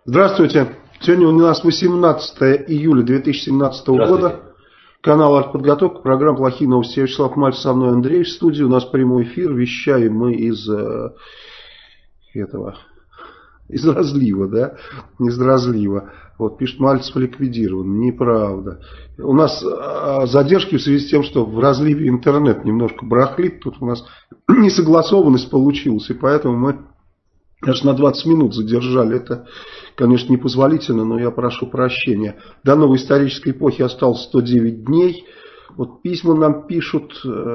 Здравствуйте. Сегодня у нас 18 июля 2017 года. Канал «Артподготовка», программа «Плохие новости». Я Вячеслав Мальцев, со мной Андрей в студии. У нас прямой эфир. Вещаем мы из разлива, да? Из разлива. Вот, пишет, Мальцев ликвидирован. Неправда. У нас задержки в связи с тем, что в разливе интернет немножко барахлит. Тут у нас несогласованность получилась. И поэтому мы аж на 20 минут задержали. Это, конечно, непозволительно, но я прошу прощения. До новой исторической эпохи осталось 109 дней. Вот письма нам пишут.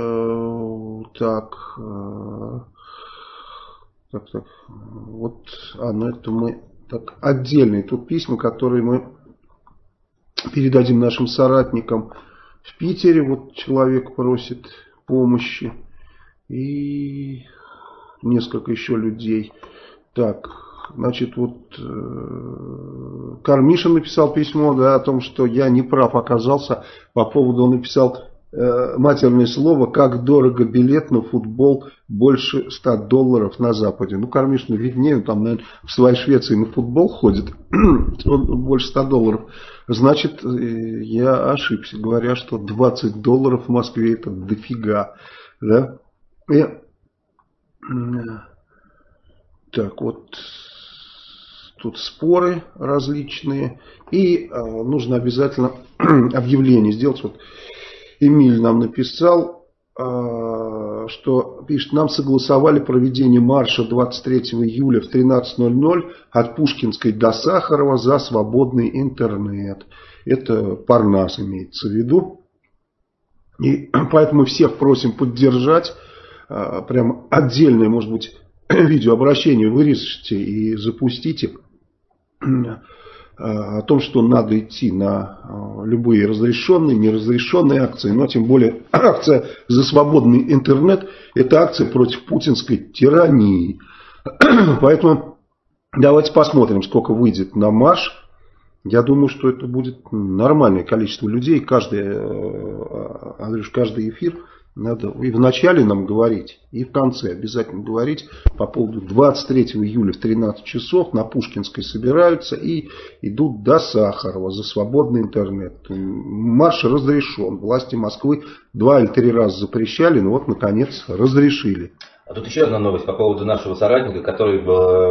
Вот, это мы так отдельные тут письма, которые мы передадим нашим соратникам в Питере. Вот человек просит помощи. И несколько еще людей. Так, значит, вот Кармишин написал письмо, да, о том, что я не прав оказался по поводу, он написал матерное слово, как дорого билет на футбол больше $100 на Западе. Ну, Кармишин виднее, он там, наверное, в своей Швеции на футбол ходит, он больше $100. Значит, я ошибся, говоря, что $20 в Москве это дофига, да. Так, вот тут споры различные. И нужно обязательно объявление сделать. Вот Эмиль нам написал, что пишет, нам согласовали проведение марша 23 июля в 13:00 от Пушкинской до Сахарова за свободный интернет. Это Парнас имеется в виду. И поэтому всех просим поддержать. Прям отдельное, может быть, видеообращение вырежете и запустите о том, что надо идти на любые разрешенные, неразрешенные акции, но тем более акция за свободный интернет – это акция против путинской тирании. Поэтому давайте посмотрим, сколько выйдет на марш. Я думаю, что это будет нормальное количество людей. Каждый эфир надо и в начале нам говорить, и в конце обязательно говорить по поводу 23 июля в 13 часов на Пушкинской собираются и идут до Сахарова за свободный интернет. Марш разрешен. Власти Москвы 2 или 3 раза запрещали, но вот наконец разрешили. А тут еще одна новость по поводу нашего соратника, который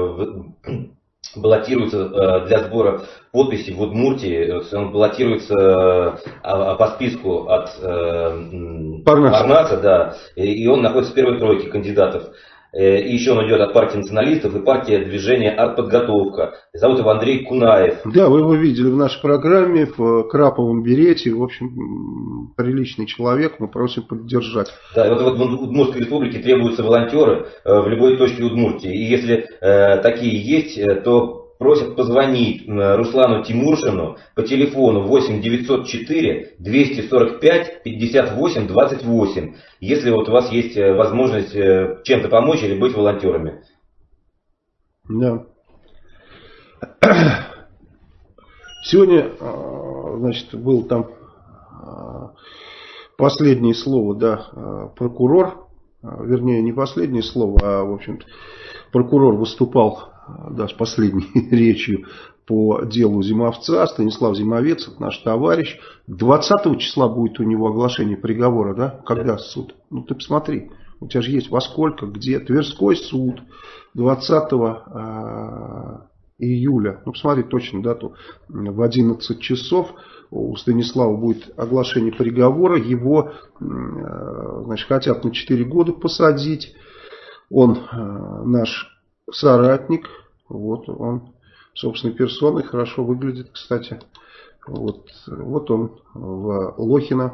баллотируется для сбора подписей в Удмуртии. Он баллотируется по списку от Парнаса, да, и он находится в первой тройке кандидатов. И еще он идет от партии националистов и партии движения «Артподготовка». Зовут его Андрей Кунаев. Да, вы его видели в нашей программе в краповом берете. В общем, приличный человек, мы просим поддержать. Да, и вот в Удмуртской республике требуются волонтеры в любой точке Удмуртии. И если такие есть, то просят позвонить Руслану Тимуршину по телефону 8 904 245 58 28, если вот у вас есть возможность чем-то помочь или быть волонтерами. Да. Сегодня, значит, был там последнее слово, да, прокурор, вернее, не последнее слово, а, в общем-то, прокурор выступал, да, с последней речью по делу Зимовца. Станислав Зимовец, наш товарищ. 20 числа будет у него оглашение приговора, да? Когда суд? Ну, ты посмотри. У тебя же есть во сколько, где. Тверской суд. 20 июля. Ну, посмотри точно дату. В 11 часов у Станислава будет оглашение приговора. Его, значит, хотят на 4 года посадить. Он наш соратник. Вот он собственной персоной хорошо выглядит, кстати. Вот он в Лохино.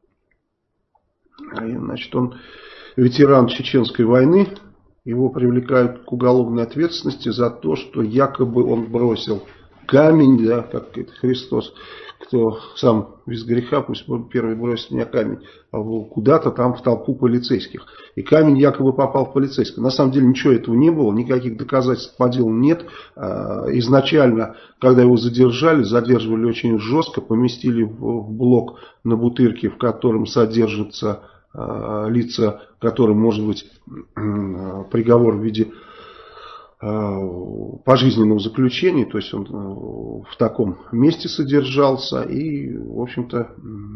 Значит, он ветеран Чеченской войны. Его привлекают к уголовной ответственности за то, что якобы он бросил камень, да, как это Христос, кто сам без греха, пусть первый бросит меня камень, а куда-то там в толпу полицейских. И камень якобы попал в полицейского. На самом деле ничего этого не было, никаких доказательств по делу нет. Изначально, когда его задерживали очень жестко, поместили в блок на Бутырке, в котором содержатся лица, которым может быть приговор в виде пожизненного заключения, то есть он в таком месте содержался и, в общем-то,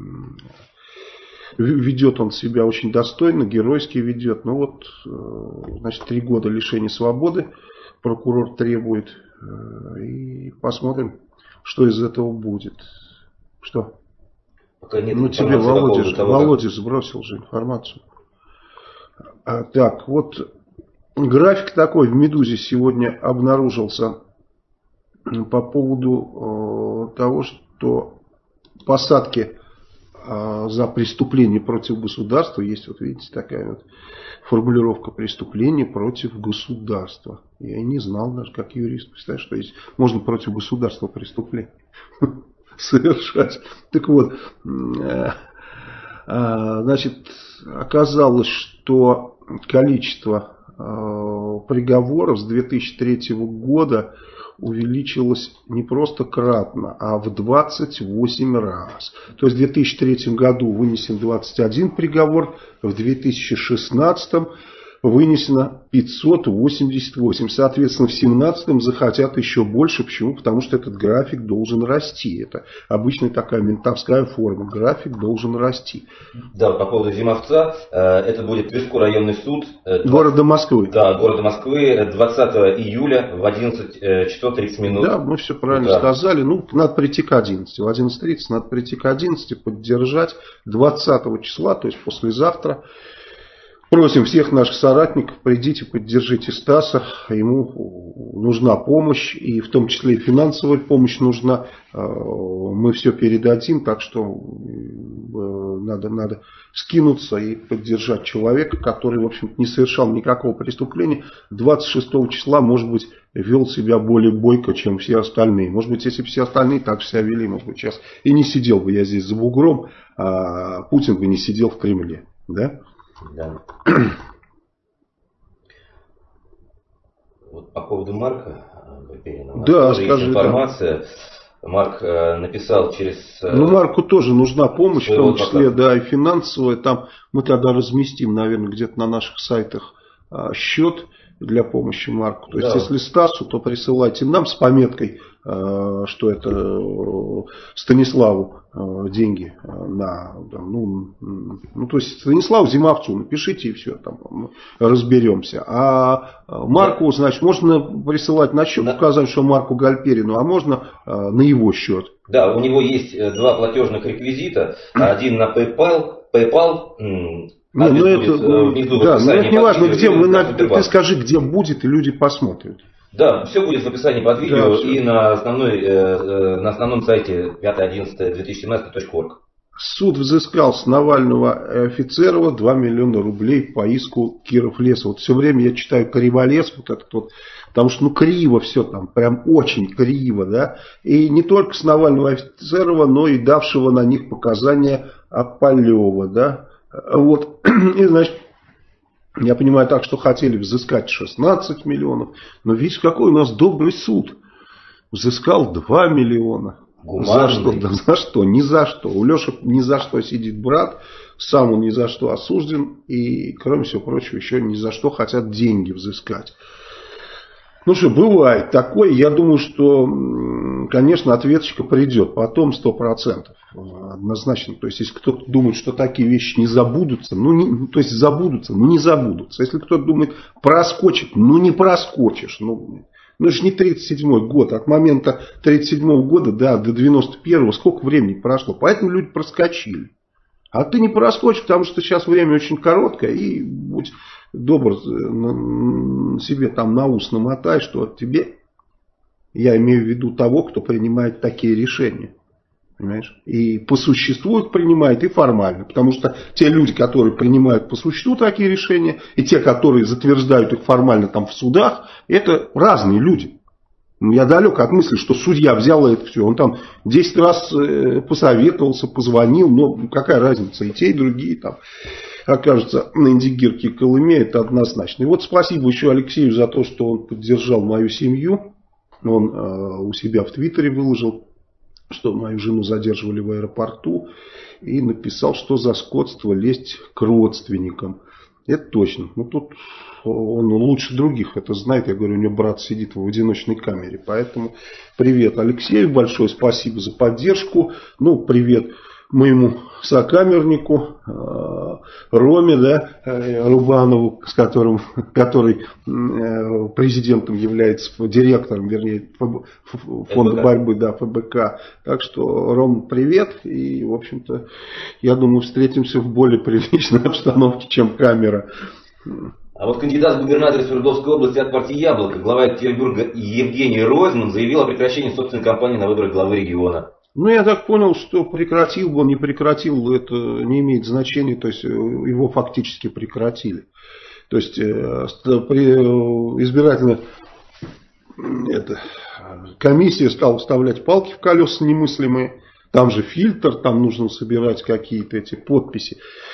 ведет он себя очень достойно, геройски ведет. Ну вот, значит, 3 года лишения свободы прокурор требует. И посмотрим, что из этого будет. Что? Пока нет, ну тебе Володя сбросил же информацию. Так, вот график такой в «Медузе» сегодня обнаружился по поводу того, что посадки за преступление против государства, есть, вот видите, такая вот формулировка: преступление против государства. Я и не знал даже, как юрист. Представляешь, что есть, можно против государства преступление совершать. Так вот, значит, оказалось, что количество приговоров с 2003 года увеличилось не просто кратно, а в 28 раз. То есть в 2003 году вынесен 21 приговор, в 2016 вынесено 588. Соответственно, в 2017 захотят еще больше. Почему? Потому что этот график должен расти. Это обычная такая ментовская форма. График должен расти. Да, по поводу Зимовца, это будет Тверской районный суд города Москвы. Да, города Москвы, 20 июля в 11 часов 30 минут. Да, мы все правильно сказали. Ну, надо прийти к 11. В 11:30 надо прийти к 11, поддержать 20 числа, то есть послезавтра. Просим всех наших соратников, придите, поддержите Стаса, ему нужна помощь, и в том числе и финансовая помощь нужна, мы все передадим, так что надо скинуться и поддержать человека, который, в общем-то, не совершал никакого преступления, 26 числа, может быть, вел себя более бойко, чем все остальные. Может быть, если бы все остальные так себя вели, может быть, сейчас и не сидел бы я здесь за бугром, а Путин бы не сидел в Кремле, да? Да. Вот по поводу Марка Гальперина. Да, скажи. Информация. Да. Марк написал через... Ну, Марку тоже нужна помощь, в том числе, да, и финансовая. Там мы тогда разместим, наверное, где-то на наших сайтах счет для помощи Марку. То есть, если Стасу, то присылайте нам с пометкой, что это Станиславу деньги на, то есть Станиславу Зимовцу напишите и все, там мы разберемся. А Марку, значит, можно присылать на счет, указать, что Марку Гальперину, а можно на его счет. Да, у него есть 2 платежных реквизита, один на PayPal. Ну, это не важно, где ты скажи, где будет, и люди посмотрят. Да, все будет в описании под видео, да, и на основном сайте 5.11.2017.org. Суд взыскал с Навального и Офицерова 2 миллиона рублей по иску Киров-Леса. Вот все время я читаю Криволес, вот этот вот, потому что криво все там, прям очень криво, да. И не только с Навального и Офицерова, но и давшего на них показания Аполева, да. Вот, и, значит, я понимаю так, что хотели взыскать 16 миллионов, но видишь, какой у нас добрый суд. Взыскал 2 миллиона. За что? Да за что? Ни за что. У Леши ни за что сидит брат, сам он ни за что осужден, и, кроме всего прочего, еще ни за что хотят деньги взыскать. Ну что, бывает такое. Я думаю, что, конечно, ответочка придет. Потом 100%. Однозначно. То есть, если кто-то думает, что такие вещи не забудутся, то есть забудутся, но не забудутся. Если кто-то думает, проскочит, не проскочишь. Ну это же не 37-й год. От момента 37-го года до 91-го сколько времени прошло. Поэтому люди проскочили. А ты не проскочишь, потому что сейчас время очень короткое. И будь добр, себе там на ус намотай, что тебе, я имею в виду того, кто принимает такие решения. Понимаешь? И по существу их принимает, и формально. Потому что те люди, которые принимают по существу такие решения, и те, которые затверждают их формально там в судах, это разные люди. Я далек от мысли, что судья взял это все. Он там 10 раз посоветовался, позвонил. Но какая разница, и те, и другие там окажутся на Индигирке и Колыме, это однозначно. И вот спасибо еще Алексею за то, что он поддержал мою семью. Он у себя в Твиттере выложил, что мою жену задерживали в аэропорту, и написал, что за скотство лезть к родственникам. Это точно. Ну, тут он лучше других это знает. Я говорю, у него брат сидит в одиночной камере. Поэтому привет Алексею, большое спасибо за поддержку. Ну, привет моему сокамернику Роме, да, Рубанову, который президентом является, директором, вернее, фонда борьбы, да, ФБК. Так что, Ром, привет. И, в общем-то, я думаю, встретимся в более приличной обстановке, чем камера. А вот кандидат в губернаторы Свердловской области от партии «Яблоко», глава Екатеринбурга Евгений Ройзман заявил о прекращении собственной кампании на выборах главы региона. Ну, я так понял, что прекратил бы он, не прекратил, это не имеет значения, то есть его фактически прекратили. То есть избирательная комиссия стала вставлять палки в колеса немыслимые, там же фильтр, там нужно собирать какие-то эти подписи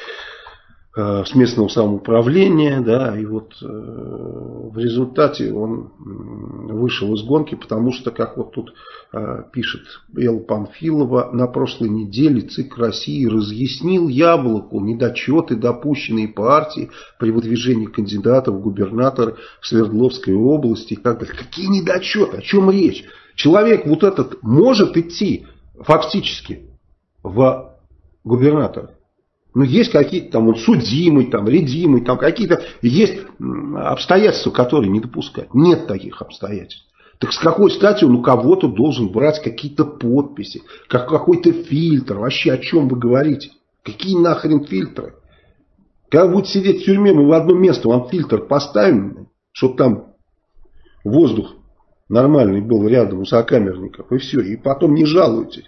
с местного самоуправления, да, и вот в результате он вышел из гонки, потому что, как вот тут пишет Элла Панфилова, на прошлой неделе ЦИК России разъяснил Яблоку недочеты, допущенные партии при выдвижении кандидатов в губернаторы в Свердловской области и так далее. Какие недочеты? О чем речь? Человек вот этот может идти фактически в губернаторы. Ну, есть какие-то там вот, судимый, там, редимый, там какие-то есть обстоятельства, которые не допускают. Нет таких обстоятельств. Так с какой стати он у кого-то должен брать какие-то подписи, какой-то фильтр? Вообще о чем вы говорите? Какие нахрен фильтры? Когда будете сидеть в тюрьме, мы в одно место вам фильтр поставим, чтобы там воздух нормальный был рядом у сокамерников, и все. И потом не жалуйтесь.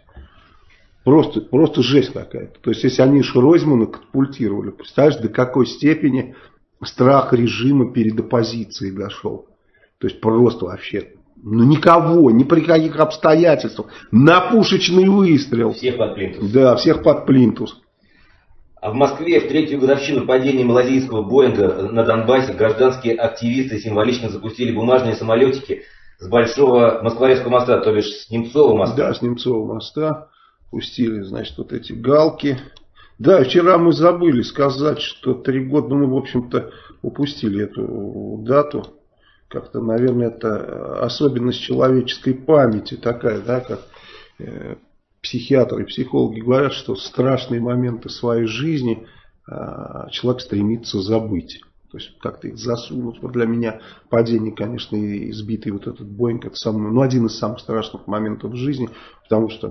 Просто жесть какая-то. То есть, если они Ройзмана катапультировали, представляешь, до какой степени страх режима перед оппозицией дошел. То есть, просто вообще, ну никого, ни при каких обстоятельствах. На пушечный выстрел. Всех под плинтус. Да, всех под плинтус. А в Москве в третью годовщину падения малазийского Боинга на Донбассе гражданские активисты символично запустили бумажные самолетики с большого Москворецкого моста, то бишь с Немцова моста. Да, с Немцова моста. Пустили, значит, вот эти галки. Да, вчера мы забыли сказать, что 3 года, ну, мы, в общем-то, упустили эту дату. Как-то, наверное, это особенность человеческой памяти такая, да, как психиатры и психологи говорят, что страшные моменты своей жизни человек стремится забыть. То есть как-то их засунуть. Вот для меня падение, конечно, и сбитый вот этот Боинг, это самый, ну, один из самых страшных моментов в жизни. Потому что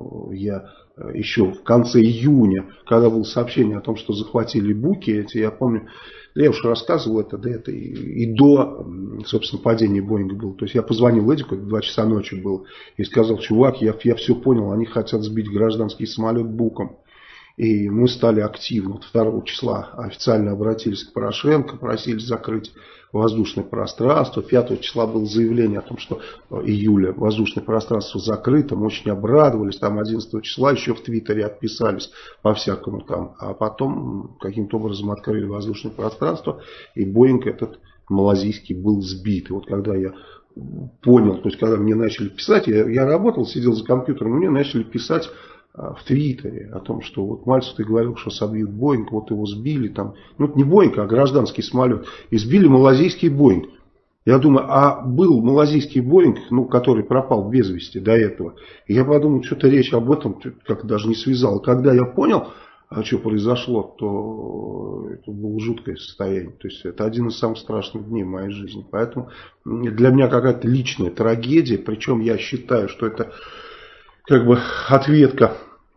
я еще в конце июня, когда было сообщение о том, что захватили Буки, эти, я помню, я уже рассказывал это, да, это и до, собственно, падения Боинга было. То есть я позвонил Эдику, 2 часа ночи было, и сказал: чувак, я все понял, они хотят сбить гражданский самолет Буком. И мы стали активно. 2 числа официально обратились к Порошенко, просили закрыть воздушное пространство. 5 числа было заявление о том, что июля воздушное пространство закрыто. Мы очень обрадовались. Там 11 числа еще в Твиттере отписались по-всякому там. А потом каким-то образом открыли воздушное пространство. И Боинг этот малазийский был сбит. И вот когда я понял, то есть когда мне начали писать, я работал, сидел за компьютером, мне начали писать в Твиттере о том, что вот Мальцев, ты говорил, что собьют Боинг, вот его сбили там. Ну, это не Боинг, а гражданский самолет. И сбили малазийский Боинг. Я думаю, а был малазийский Боинг, ну, который пропал без вести до этого. И я подумал, что-то речь об этом как-то даже не связал. Когда я понял, что произошло, то это было жуткое состояние. То есть это один из самых страшных дней в моей жизни. Поэтому для меня какая-то личная трагедия. Причем я считаю, что это как бы ответка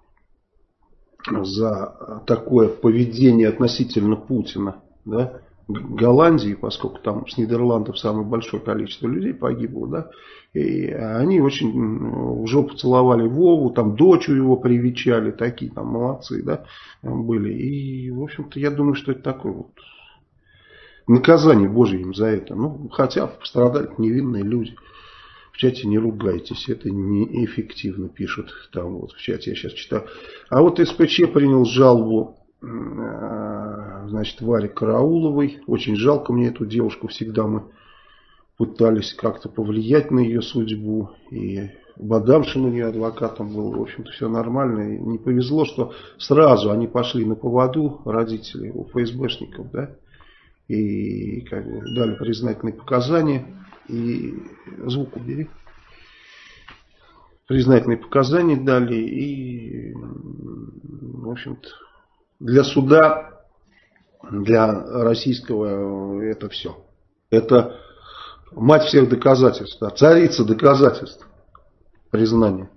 за такое поведение относительно Путина, да, Голландии, поскольку там с Нидерландов самое большое количество людей погибло, да, и они очень в жопу целовали Вову, там дочь его привечали, такие там молодцы, да, были. И, в общем-то, я думаю, что это такое вот наказание Божье им за это. Ну, хотя пострадали невинные люди. В чате не ругайтесь, это неэффективно, пишут там вот в чате, я сейчас читаю. А вот СПЧ принял жалобу, значит, Варе Карауловой. Очень жалко мне эту девушку, всегда мы пытались как-то повлиять на ее судьбу. И Бадамшин у нее адвокатом был, в общем-то все нормально. И не повезло, что сразу они пошли на поводу, родители у ФСБшников, да. и как бы дали признательные показания. И звук убери. Признательные показания дали. И, в общем-то, для суда, для российского это все. Это мать всех доказательств, царица доказательств, признание.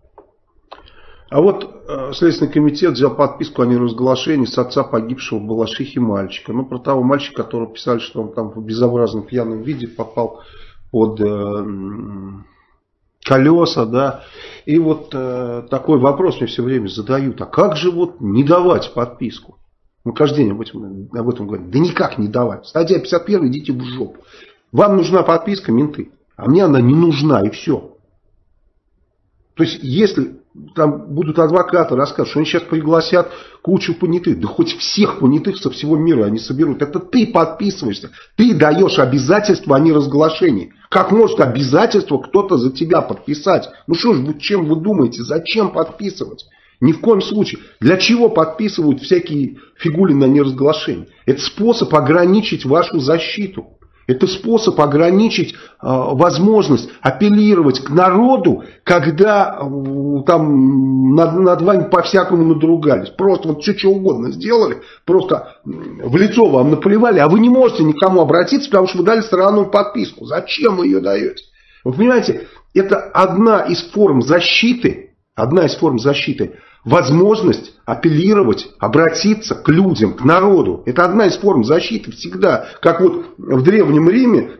А вот Следственный комитет взял подписку о неразглашении с отца погибшего в Балашихе мальчика. Ну, про того мальчика, которого писали, что он там в безобразном пьяном виде попал под колеса, да. И вот такой вопрос мне все время задают. А как же вот не давать подписку? Мы каждый день об этом говорим. Да никак не давать. Статья 51, идите в жопу. Вам нужна подписка, менты. А мне она не нужна, и все. То есть, если там будут адвокаты рассказывать, что они сейчас пригласят кучу понятых, да хоть всех понятых со всего мира они соберут. Это ты подписываешься. Ты даешь обязательство о неразглашении. Как может обязательство кто-то за тебя подписать? Ну что ж, чем вы думаете, зачем подписывать? Ни в коем случае. Для чего подписывают всякие фигули на неразглашение? Это способ ограничить вашу защиту. Это способ ограничить возможность апеллировать к народу, когда там над вами по-всякому надругались. Просто вот что угодно сделали, просто в лицо вам наплевали, а вы не можете никому обратиться, потому что вы дали странную подписку. Зачем вы ее даете? Вы понимаете, это одна из форм защиты, возможность апеллировать, обратиться к людям, к народу. Это одна из форм защиты всегда. Как вот в Древнем Риме,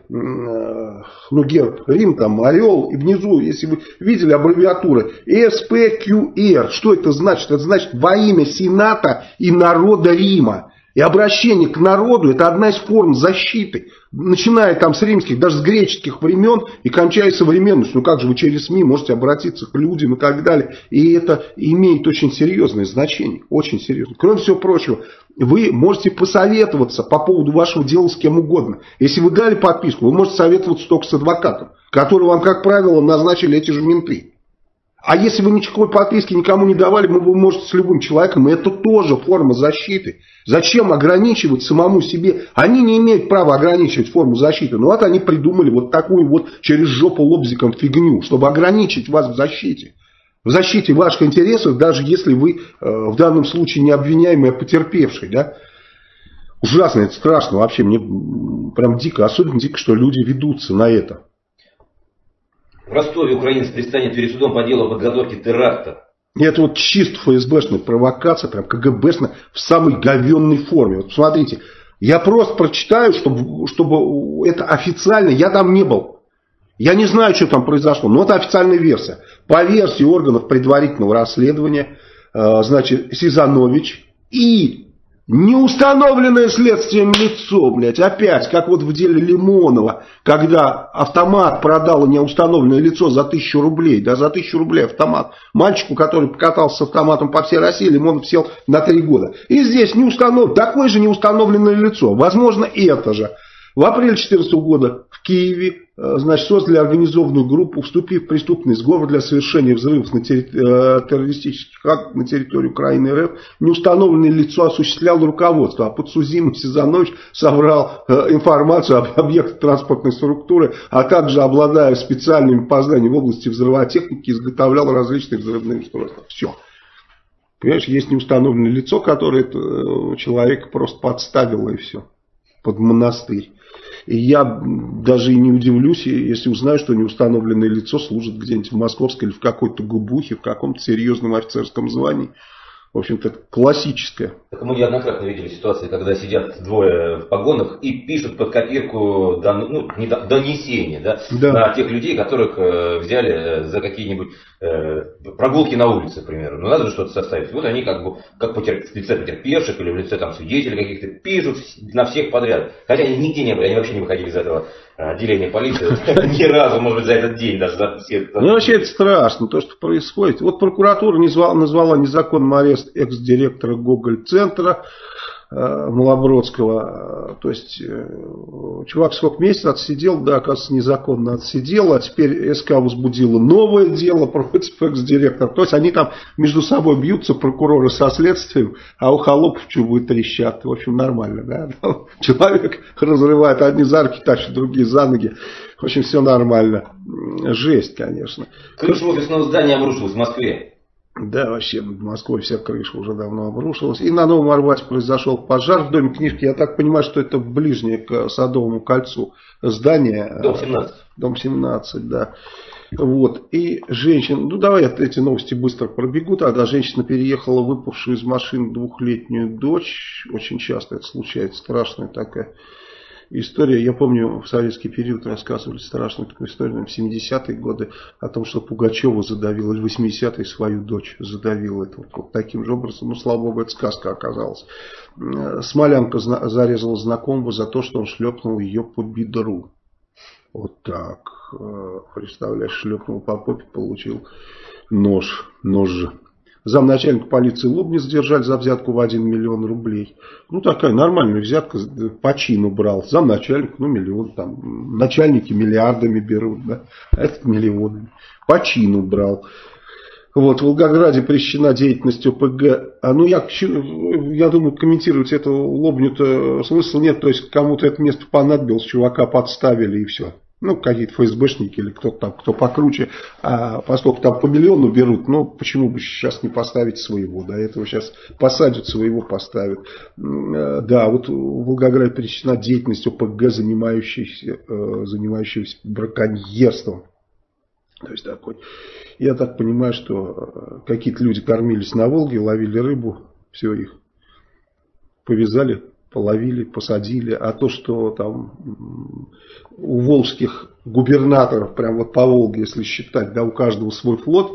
герб Рим, там орел, и внизу, если вы видели аббревиатуры, СПQR. Что это значит? Это значит во имя Сената и народа Рима. И обращение к народу — это одна из форм защиты. Начиная там с римских, даже с греческих времен и кончая современностью. Ну как же вы через СМИ можете обратиться к людям и так далее. И это имеет очень серьезное значение. Очень серьезное. Кроме всего прочего, вы можете посоветоваться по поводу вашего дела с кем угодно. Если вы дали подписку, вы можете советоваться только с адвокатом, который вам, как правило, назначили эти же менты. А если вы никакой подписки никому не давали, вы можете с любым человеком, и это тоже форма защиты. Зачем ограничивать самому себе? Они не имеют права ограничивать форму защиты. Но вот они придумали вот такую вот через жопу лобзиком фигню, чтобы ограничить вас в защите. В защите ваших интересов, даже если вы в данном случае не обвиняемый, а потерпевший. Да? Ужасно, это страшно вообще. Мне прям дико, особенно дико, что люди ведутся на это. В Ростове украинец предстанет перед судом по делу о подготовке теракта. Это вот чисто ФСБшная провокация, прям КГБшная, в самой говенной форме. Вот посмотрите, я просто прочитаю, чтобы это официально, я там не был. Я не знаю, что там произошло, но это официальная версия. По версии органов предварительного расследования, значит, Сизанович и неустановленное следствием лицо, блядь, опять, как вот в деле Лимонова, когда автомат продало неустановленное лицо за 1000 рублей, да, за 1000 рублей автомат. Мальчику, который покатался с автоматом по всей России, Лимонов сел на 3 года. И здесь такое же неустановленное лицо, возможно, это же. В апреле 2014 года в Киеве, значит, создали организованную группу, вступив в преступный сговор для совершения взрывов на террористических актов на территории Украины РФ. Неустановленное лицо осуществляло руководство, а подсудимый Сизанович собрал информацию об объектах транспортной структуры, а также, обладая специальными познаниями в области взрывотехники, изготовлял различные взрывные устройства. Все. Понимаешь, есть неустановленное лицо, которое человека просто подставило, и все. Под монастырь. И я даже и не удивлюсь, если узнаю, что неустановленное лицо служит где-нибудь в Московской или в какой-то губухе, в каком-то серьезном офицерском звании. В общем-то, это классическое. Так мы неоднократно видели ситуации, когда сидят двое в погонах и пишут под копирку донесения, да, да, на тех людей, которых взяли за какие-нибудь прогулки на улице, к примеру. Ну, надо же что-то составить. Вот они как в лице потерпевших или в лице там свидетелей каких-то пишут на всех подряд. Хотя они нигде не были, они вообще не выходили из этого отделения полиции ни разу, может быть, за этот день даже. Ну, вообще это страшно, то, что происходит. Вот прокуратура назвала незаконным арест экс-директора Гоголь-центра. Малобродского. То есть чувак сколько месяцев отсидел, да, оказывается, незаконно отсидел, а теперь СК возбудила новое дело против экс-директора. То есть они там между собой бьются, прокуроры со следствием, а у холопов чубы трещат. В общем, нормально, да. Человек разрывает, одни за руки тащат, другие за ноги. В общем, все нормально. Жесть, конечно. Крыша офисного здания обрушилась в Москве. Да, вообще, в Москве вся крыша уже давно обрушилась. И на Новом Арбате произошел пожар в доме книжки. Я так понимаю, что это ближнее к Садовому кольцу здание. Дом 17. Дом 17, да. Вот. И женщина, ну давай эти новости быстро пробегу. Тогда женщина переехала выпавшую из машины двухлетнюю дочь. Очень часто это случается, страшная такая история. Я помню, в советский период рассказывали страшную такую историю, в 70-е годы, о том, что Пугачева задавила, или 80-е свою дочь задавила. Это вот таким же образом. Ну, слава богу, это сказка оказалась. Смолянка зарезала знакомого за то, что он шлепнул ее по бедру. Вот так. Представляешь, шлепнул по попе, получил нож же. Замначальника полиции Лобни задержали за взятку в 1 миллион рублей. Ну, такая нормальная взятка, по чину брал. Замначальник, ну, миллион. Там, начальники миллиардами берут, да. А этот миллионами. По чину брал. Вот, в Волгограде пресечена деятельность ОПГ. Я думаю, комментировать это Лобню-то смысла нет. То есть, кому-то это место понадобилось, чувака подставили и все. Ну, какие-то ФСБшники или кто-то там, кто покруче. А поскольку там по миллиону берут, ну, почему бы сейчас не поставить своего? До этого сейчас посадят, своего поставят. Да, вот в Волгограде пресечена деятельность ОПГ, занимающаяся браконьерством. То есть такой. Я так понимаю, что какие-то люди кормились на Волге, ловили рыбу, все их повязали, половили, посадили. А то, что там у волжских губернаторов, прям вот по Волге, если считать, да, у каждого свой флот,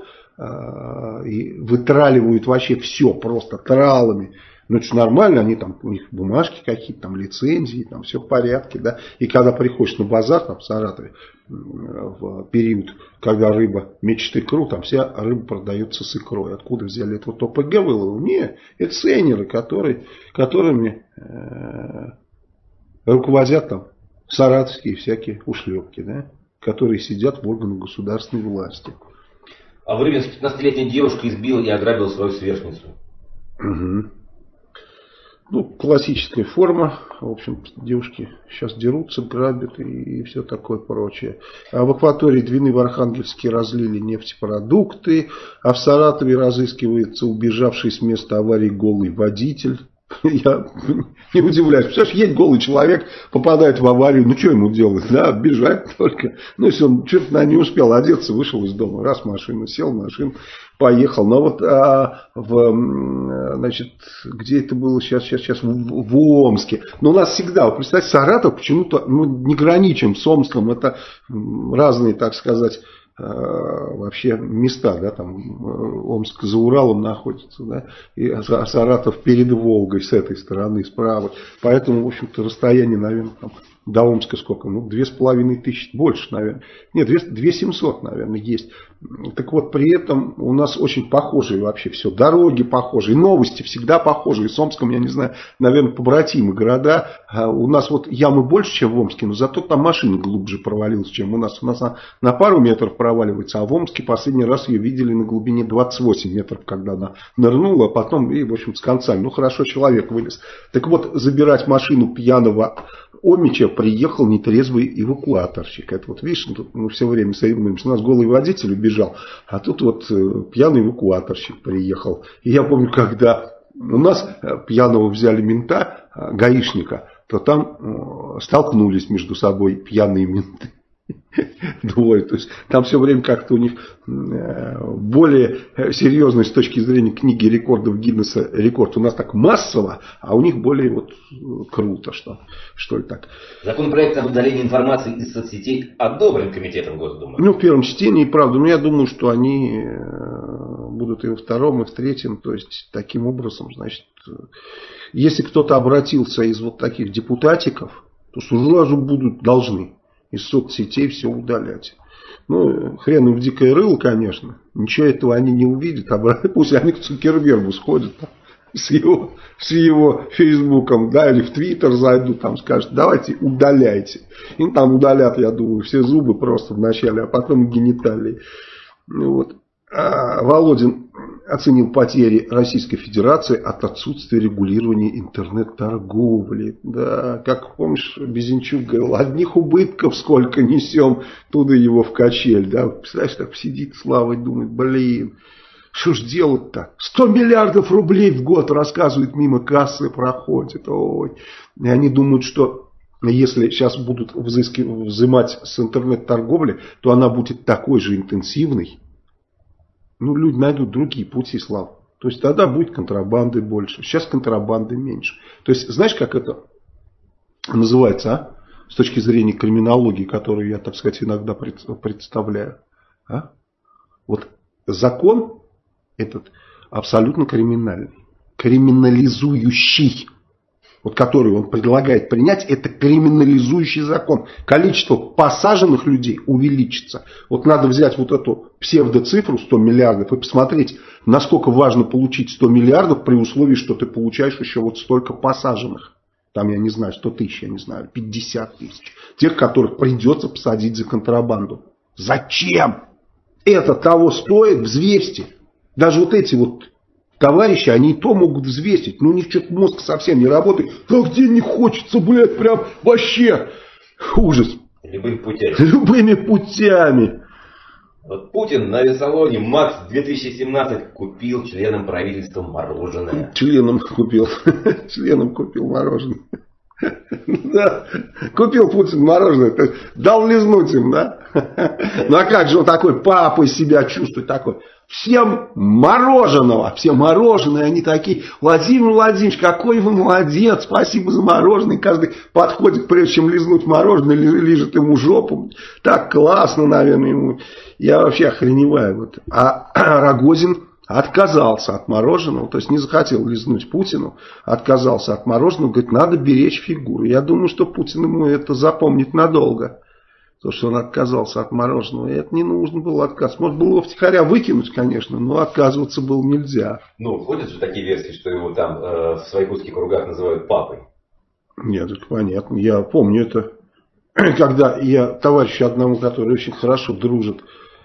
и вытраливают вообще все просто тралами. Ну, это же нормально, они там, у них бумажки какие-то, там лицензии, там все в порядке, да. И когда приходишь на базар, там в Саратове, в период, когда рыба мечет икру, там вся рыба продается с икрой. Откуда взяли это? Вот ОПГ выловил? Не, это сейнеры, которыми руководят там саратовские всякие ушлепки, да, которые сидят в органах государственной власти. А в Рыбинске 15-летняя девушка избила и ограбила свою сверстницу. Угу. Ну, классическая форма. В общем, девушки сейчас дерутся, грабят и все такое прочее. А в акватории Двины в Архангельске разлили нефтепродукты. А в Саратове разыскивается убежавший с места аварии голый водитель. Я не удивляюсь. Представляешь, едет голый человек, попадает в аварию. Ну, что ему делать? Да, бежать только. Ну, если он что-то не успел одеться, вышел из дома. Раз машина, сел в машину, поехал. Но вот значит, где это было сейчас в Омске. Но у нас всегда, вот, представьте, Саратов почему-то не граничим с Омском. Это разные, так сказать, вообще места, да, там Омск за Уралом находится, да, и Саратов перед Волгой с этой стороны, справа. Поэтому, в общем-то, расстояние, наверное, там, до Омска сколько? Ну, 2500, больше, наверное. Нет, 2700, наверное, есть. Так вот, при этом у нас очень похожие вообще все. Дороги похожие, новости всегда похожие. С Омском, я не знаю, наверное, побратимы города. У нас вот ямы больше, чем в Омске, но зато там машина глубже провалилась, чем у нас. У нас на пару метров проваливается, а в Омске последний раз ее видели на глубине 28 метров, когда она нырнула, а потом, и, в общем, с концами. Ну, хорошо, человек вылез. Так вот, забирать машину пьяного Омича приехал нетрезвый эвакуаторщик. Это вот, видишь, тут мы все время соревнуемся. У нас голый водитель убежал, а тут вот пьяный эвакуаторщик приехал. И я помню, когда у нас пьяного взяли мента, гаишника, то там столкнулись между собой пьяные менты. Двое. То есть там все время как-то у них более серьезный с точки зрения книги рекордов Гиннесса рекорд. У нас так массово, а у них более вот круто, что ли так. Законопроект об удалении информации из соцсетей одобрен Комитетом Госдумы. Ну, в первом чтении, правда. Но я думаю, что они будут и во втором, и в третьем. То есть таким образом, значит, если кто-то обратился из вот таких депутатиков, то сразу должны из соцсетей все удалять. Ну, хрен им в дикое рыло, конечно. Ничего этого они не увидят. Пусть они к Цукербергу сходят. с его Фейсбуком, да, или в Твиттер зайдут, там скажут, давайте удаляйте. Им там удалят, я думаю, все зубы просто вначале, а потом гениталии. Вот. Володин оценил потери Российской Федерации от отсутствия регулирования интернет-торговли. Да, как помнишь, Безенчук говорил, одних убытков сколько несем, туда его в качель. Да. Представляешь, так сидит Слава и думает, блин, что ж делать-то? 100 миллиардов рублей в год, рассказывает, мимо кассы проходит. Ой. И они думают, что если сейчас будут взимать с интернет-торговли, то она будет такой же интенсивной. Ну, люди найдут другие пути, Слав. То есть тогда будет контрабанды больше. Сейчас контрабанды меньше. То есть, знаешь, как это называется, а? С точки зрения криминологии, которую я, так сказать, иногда представляю. А? Вот закон этот абсолютно криминальный. Криминализующий. Вот который он предлагает принять, это криминализующий закон. Количество посаженных людей увеличится. Вот надо взять вот эту псевдоцифру 100 миллиардов и посмотреть, насколько важно получить 100 миллиардов при условии, что ты получаешь еще вот столько посаженных. Там, я не знаю, 100 тысяч, я не знаю, 50 тысяч. Тех, которых придется посадить за контрабанду. Зачем? Это того стоит, взвесьте. Даже вот эти вот товарищи, они и то могут взвесить. Но у них что-то мозг совсем не работает. Как денег хочется, блядь, прям вообще ужас. Любыми путями. Любыми путями. Вот Путин на весолоне МАКС 2017 купил членам правительства мороженое. Членам купил мороженое. Да, купил Путин мороженое, дал лизнуть им, да? Ну а как же он такой папой себя чувствует, такой? Всем мороженого, все мороженые, они такие, Владимир Владимирович, какой вы молодец, спасибо за мороженое. Каждый подходит, прежде чем лизнуть мороженое, лижет ему жопу. Так классно, наверное, ему. Я вообще охреневаю. Вот. А Рогозин отказался от мороженого, то есть не захотел лизнуть Путину, отказался от мороженого, говорит, надо беречь фигуру. Я думаю, что Путин ему это запомнит надолго. То, что он отказался от мороженого, и это не нужно было отказываться. Можно было его втихаря выкинуть, конечно, но отказываться было нельзя. Ну, ходят же такие версии, что его там в своих узких кругах называют папой. Нет, это понятно. Я помню это, когда я товарищу одному, который очень хорошо дружит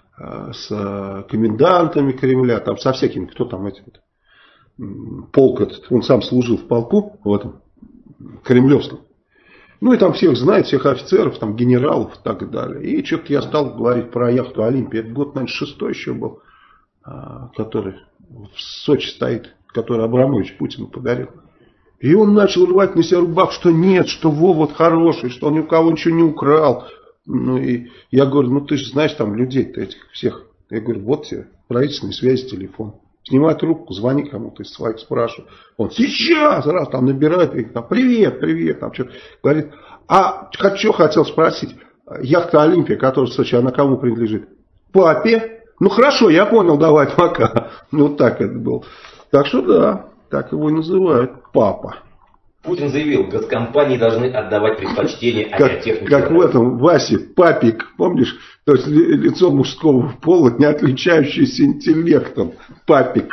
с комендантами Кремля, там со всякими, кто там эти вот, полк этот, он сам служил в полку, в этом кремлевском. Ну и там всех знает, всех офицеров, там генералов и так далее. И что-то я стал говорить про яхту Олимпия. Это год, наверное, 6-й еще был, который в Сочи стоит, который Абрамович Путину подарил. И он начал рвать на себя рубах, что нет, что вот хороший, что он ни у кого ничего не украл. Ну и я говорю, ну ты же знаешь там людей-то этих всех. Я говорю, вот тебе правительственные связи, телефон. Снимай трубку, звони кому-то из своих, спрашивай. Он сейчас раз там набирает, и там, привет, там что-то. Говорит, что хотел спросить, яхта Олимпия, которая в Сочи, она кому принадлежит? Папе. Ну хорошо, я понял, давай, пока. Ну вот так это было. Так что да, так его и называют, папа. Путин заявил, госкомпании должны отдавать предпочтение авиатехнике. Как в этом Васе, папик, помнишь? То есть лицо мужского пола, не отличающееся интеллектом. Папик.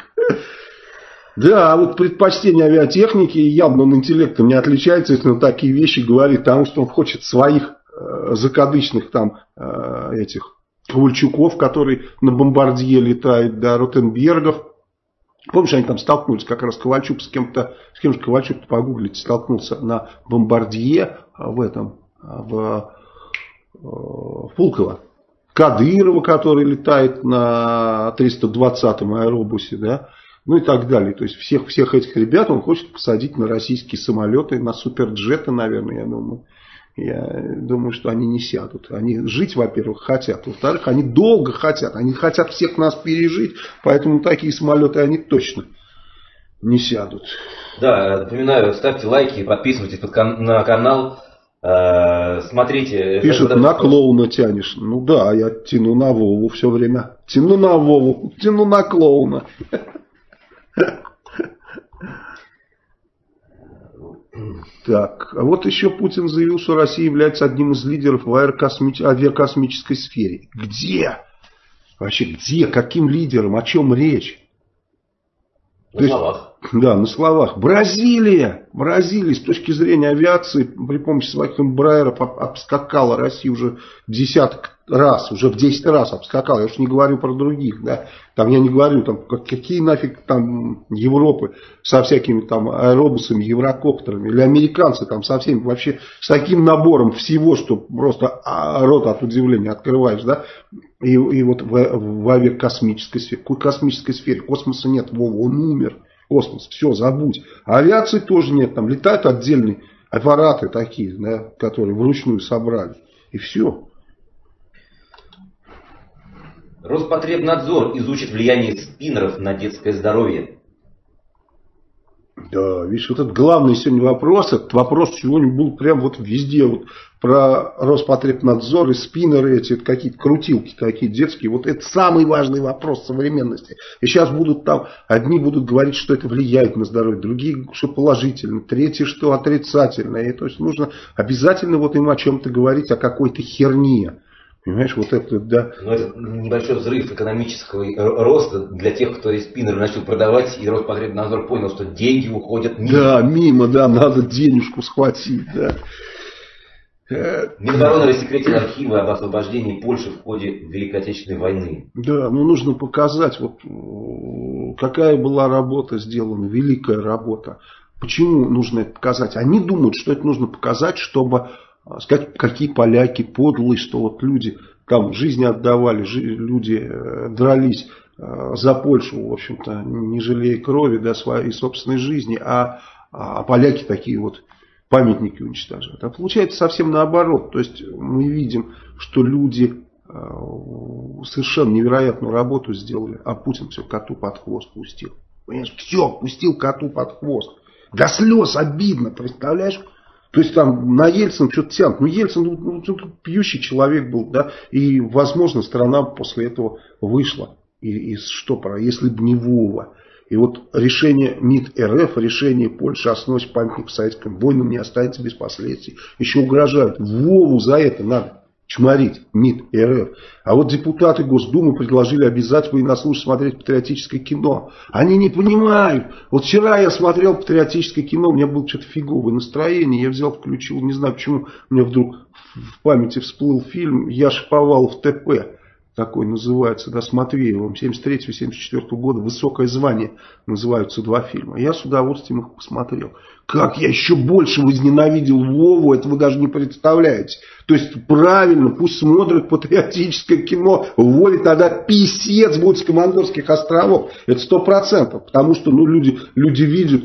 Да, вот предпочтение авиатехники, явно он интеллектом не отличается, если он такие вещи говорит, потому что он хочет своих закадычных там этих Ковальчуков, которые на бомбардье летают, да, Ротенбергов. Помнишь, они там столкнулись, как раз Ковальчук с кем же Ковальчук-то погуглите, столкнулся на бомбардье в Пулково. Кадырова, который летает на 320-м аэробусе, да, ну и так далее. То есть всех этих ребят он хочет посадить на российские самолеты, на суперджеты, наверное, я думаю. Я думаю, что они не сядут. Они жить, во-первых, хотят. Во-вторых, они долго хотят. Они хотят всех нас пережить. Поэтому такие самолеты они точно не сядут. Да, напоминаю, ставьте лайки, подписывайтесь на канал. Смотрите. Пишет, на клоуна тянешь. Ну да, я тяну на Вову все время. Тяну на Вову, тяну на клоуна. Так, а вот еще Путин заявил, что Россия является одним из лидеров в авиакосмической сфере. Где? Вообще где? Каким лидером? О чем речь? На словах. Да, на словах. Бразилия с точки зрения авиации при помощи своих эмбраеров обскакала Россию уже в 10 раз обскакала. Я уж не говорю про других, да. Там я не говорю, там, какие нафиг там Европы со всякими там аэробусами, еврокоптерами, или американцы там со всеми, вообще с таким набором всего, что просто рот от удивления открываешь, да. И вот в авиакосмической сфере. Какой космической сфере? Космоса нет, Вова, он умер. Космос, все, забудь. А авиации тоже нет, там летают отдельные аппараты такие, да, которые вручную собрали. И все. Роспотребнадзор изучит влияние спиннеров на детское здоровье. Да, видишь, вот это главный сегодня вопрос. Этот вопрос сегодня был прям вот везде. Вот про Роспотребнадзор и спиннеры эти, какие-то крутилки такие детские. Вот это самый важный вопрос современности. И сейчас будут там, одни будут говорить, что это влияет на здоровье, другие, что положительно, третьи, что отрицательно. И то есть нужно обязательно вот им о чем-то говорить, о какой-то херне. Понимаешь, вот это, да. Но это небольшой взрыв экономического роста для тех, кто спиннеры начал продавать, и Роспотребнадзор понял, что деньги уходят мимо. Да, мимо, да, надо денежку схватить, да. Минобороны рассекретил архивы об освобождении Польши в ходе Великой Отечественной войны. Да, ну нужно показать, вот какая была работа сделана, великая работа. Почему нужно это показать? Они думают, что это нужно показать, чтобы сказать, какие поляки подлые, что вот люди там жизни отдавали, люди дрались за Польшу, в общем-то, не жалея крови, да, своей собственной жизни, а поляки такие вот памятники уничтожают. А получается совсем наоборот. То есть мы видим, что люди совершенно невероятную работу сделали, а Путин все коту под хвост пустил. Понимаешь, все, пустил коту под хвост. До слез обидно, представляешь? То есть там на Ельцина что-то тянут. Ну Ельцин пьющий человек был, да, и возможно страна после этого вышла. И что про, если бы не Вова. И вот решение МИД РФ, решение Польши осносить памятник советским воинам не останется без последствий. Еще угрожают. Вову за это надо чморить, МИД РФ. А вот депутаты Госдумы предложили обязать военнослужащих смотреть патриотическое кино. Они не понимают. Вот вчера я смотрел патриотическое кино, у меня было что-то фиговое настроение. Я взял, включил, не знаю почему, у меня вдруг в памяти всплыл фильм «Я шиповал в ТП». Такой называется, да, с Матвеевым, 73-74 года, «Высокое звание» называются два фильма. Я с удовольствием их посмотрел. Как я еще больше возненавидел Вову, это вы даже не представляете. То есть правильно, пусть смотрят патриотическое кино, в Вове тогда писец будет с Командорских островов. Это 100%, потому что ну, люди видят,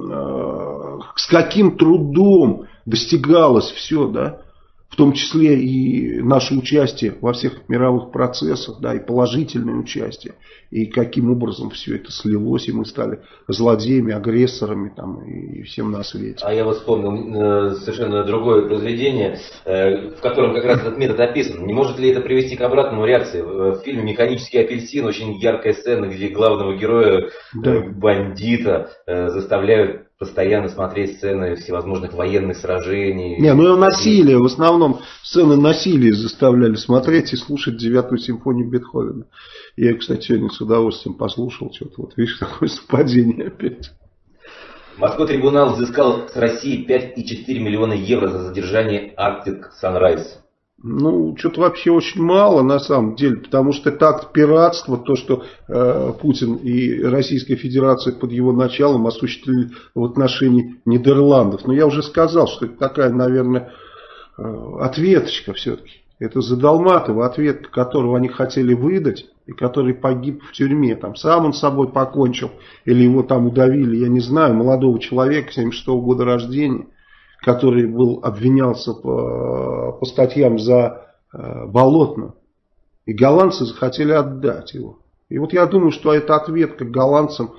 с каким трудом достигалось все, да. В том числе и наше участие во всех мировых процессах, да, и положительное участие, и каким образом все это слилось, и мы стали злодеями, агрессорами там, и всем на свете. А я вот вспомнил совершенно другое произведение, в котором как раз этот метод описан. Не может ли это привести к обратному реакции? В фильме «Механический апельсин» очень яркая сцена, где главного героя, да, бандита, заставляют постоянно смотреть сцены всевозможных военных сражений. Не, ну и насилие, в основном сцены насилия заставляли смотреть и слушать 9-ю симфонию Бетховена. Я, кстати, сегодня с удовольствием послушал что-то. Вот видишь, такое совпадение опять. Морской трибунал взыскал с России 5,4 миллиона евро за задержание Arctic Sunrise. Ну, что-то вообще очень мало на самом деле, потому что это акт пиратства, то, что Путин и Российская Федерация под его началом осуществили в отношении Нидерландов. Но я уже сказал, что это такая, наверное, ответочка все-таки. Это за Долматова ответка, которого они хотели выдать, и который погиб в тюрьме. Там сам он с собой покончил, или его там удавили, я не знаю, молодого человека, 76-го года рождения, который обвинялся по статьям за Болотную. И голландцы захотели отдать его. И вот я думаю, что это ответка голландцам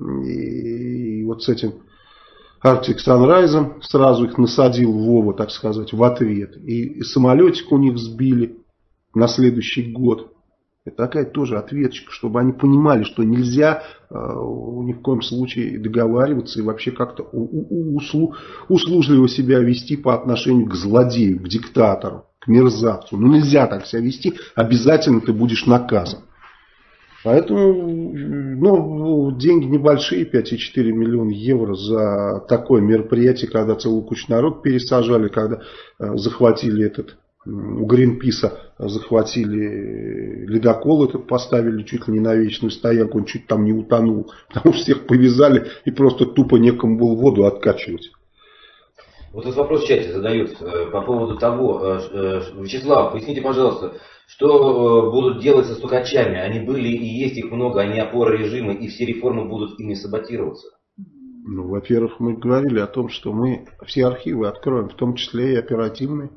и вот с этим Arctic Sunrise сразу их насадил Вова, так сказать, в ответ. И самолетик у них сбили на следующий год. Это такая тоже ответочка, чтобы они понимали, что нельзя ни в коем случае договариваться и вообще как-то услужливо себя вести по отношению к злодею, к диктатору, к мерзавцу. Ну нельзя так себя вести, обязательно ты будешь наказан. Поэтому, ну, деньги небольшие, 5,4 миллиона евро за такое мероприятие, когда целую кучу народ пересажали, когда захватили у Гринписа захватили ледокол этот, поставили чуть ли не на вечную стоянку, он чуть там не утонул, потому что всех повязали и просто тупо некому было воду откачивать. Вот этот вопрос в чате задают по поводу того, Вячеслав, поясните, пожалуйста, что будут делать со стукачами? Они были и есть их много, они опора режима, и все реформы будут ими саботироваться. Ну, во-первых, мы говорили о том, что мы все архивы откроем, в том числе и оперативные.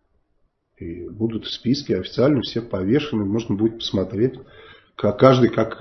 И будут в списке официально все повешены, можно будет посмотреть. Каждый как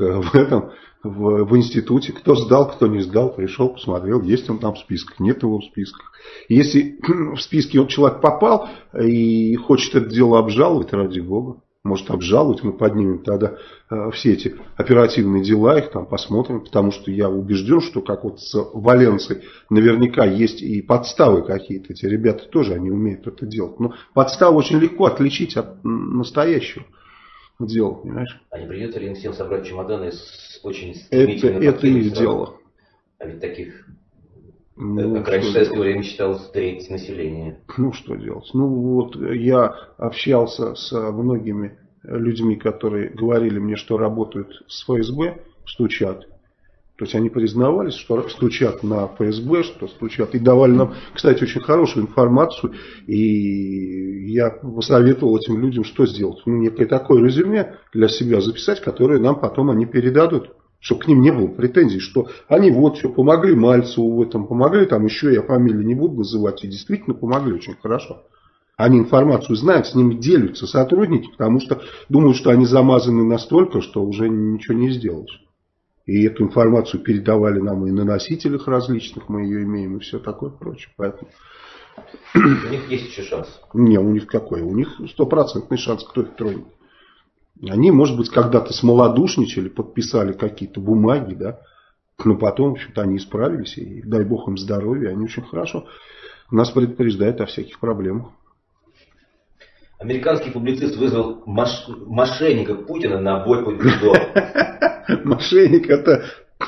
в институте, кто сдал, кто не сдал, пришел, посмотрел, есть он там в списках, нет его в списках. Если в списке человек попал и хочет это дело обжаловать, ради бога, может обжаловать, мы поднимем тогда все эти оперативные дела, их там посмотрим, потому что я убежден, что как вот с Валенцией наверняка есть и подставы какие-то, эти ребята тоже, они умеют это делать. Но подставу очень легко отличить от настоящего дела, понимаешь? А не придется ли им всем собрать чемоданы с очень стремительным это их дело. А ведь таких, как раньше в советское время считалось, треть населения. Ну что делать? Ну вот я общался с многими людьми, которые говорили мне, что работают с ФСБ, стучат. То есть они признавались, что стучат на ФСБ, что стучат. И давали нам, кстати, очень хорошую информацию. И я посоветовал этим людям, что сделать. Ну, некое такое резюме для себя записать, которое нам потом они передадут. Чтобы к ним не было претензий, что они вот все помогли Мальцеву в этом, помогли, там еще я фамилии не буду называть. И действительно помогли очень хорошо. Они информацию знают, с ними делятся сотрудники, потому что думают, что они замазаны настолько, что уже ничего не сделаешь. И эту информацию передавали нам и на носителях различных, мы ее имеем, и все такое прочее. Поэтому... У них есть еще шанс? Не, у них какой? У них 100% шанс, кто их тронет. Они, может быть, когда-то смолодушничали, подписали какие-то бумаги, да, но потом, в общем-то, они исправились, и дай бог им здоровья, они очень хорошо нас предупреждают о всяких проблемах. Американский публицист вызвал мошенника Путина на бой по дзюдо. Мошенник это,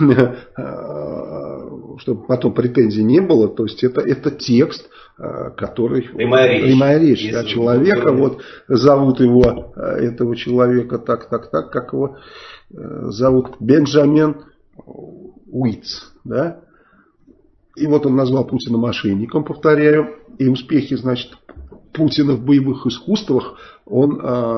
чтобы потом претензий не было, то есть это текст, который... Прямая речь. А человека, вот зовут его, этого человека так, как его зовут, Бенджамин Уитц, да? И вот он назвал Путина мошенником, повторяю, и успехи, значит, Путина в боевых искусствах он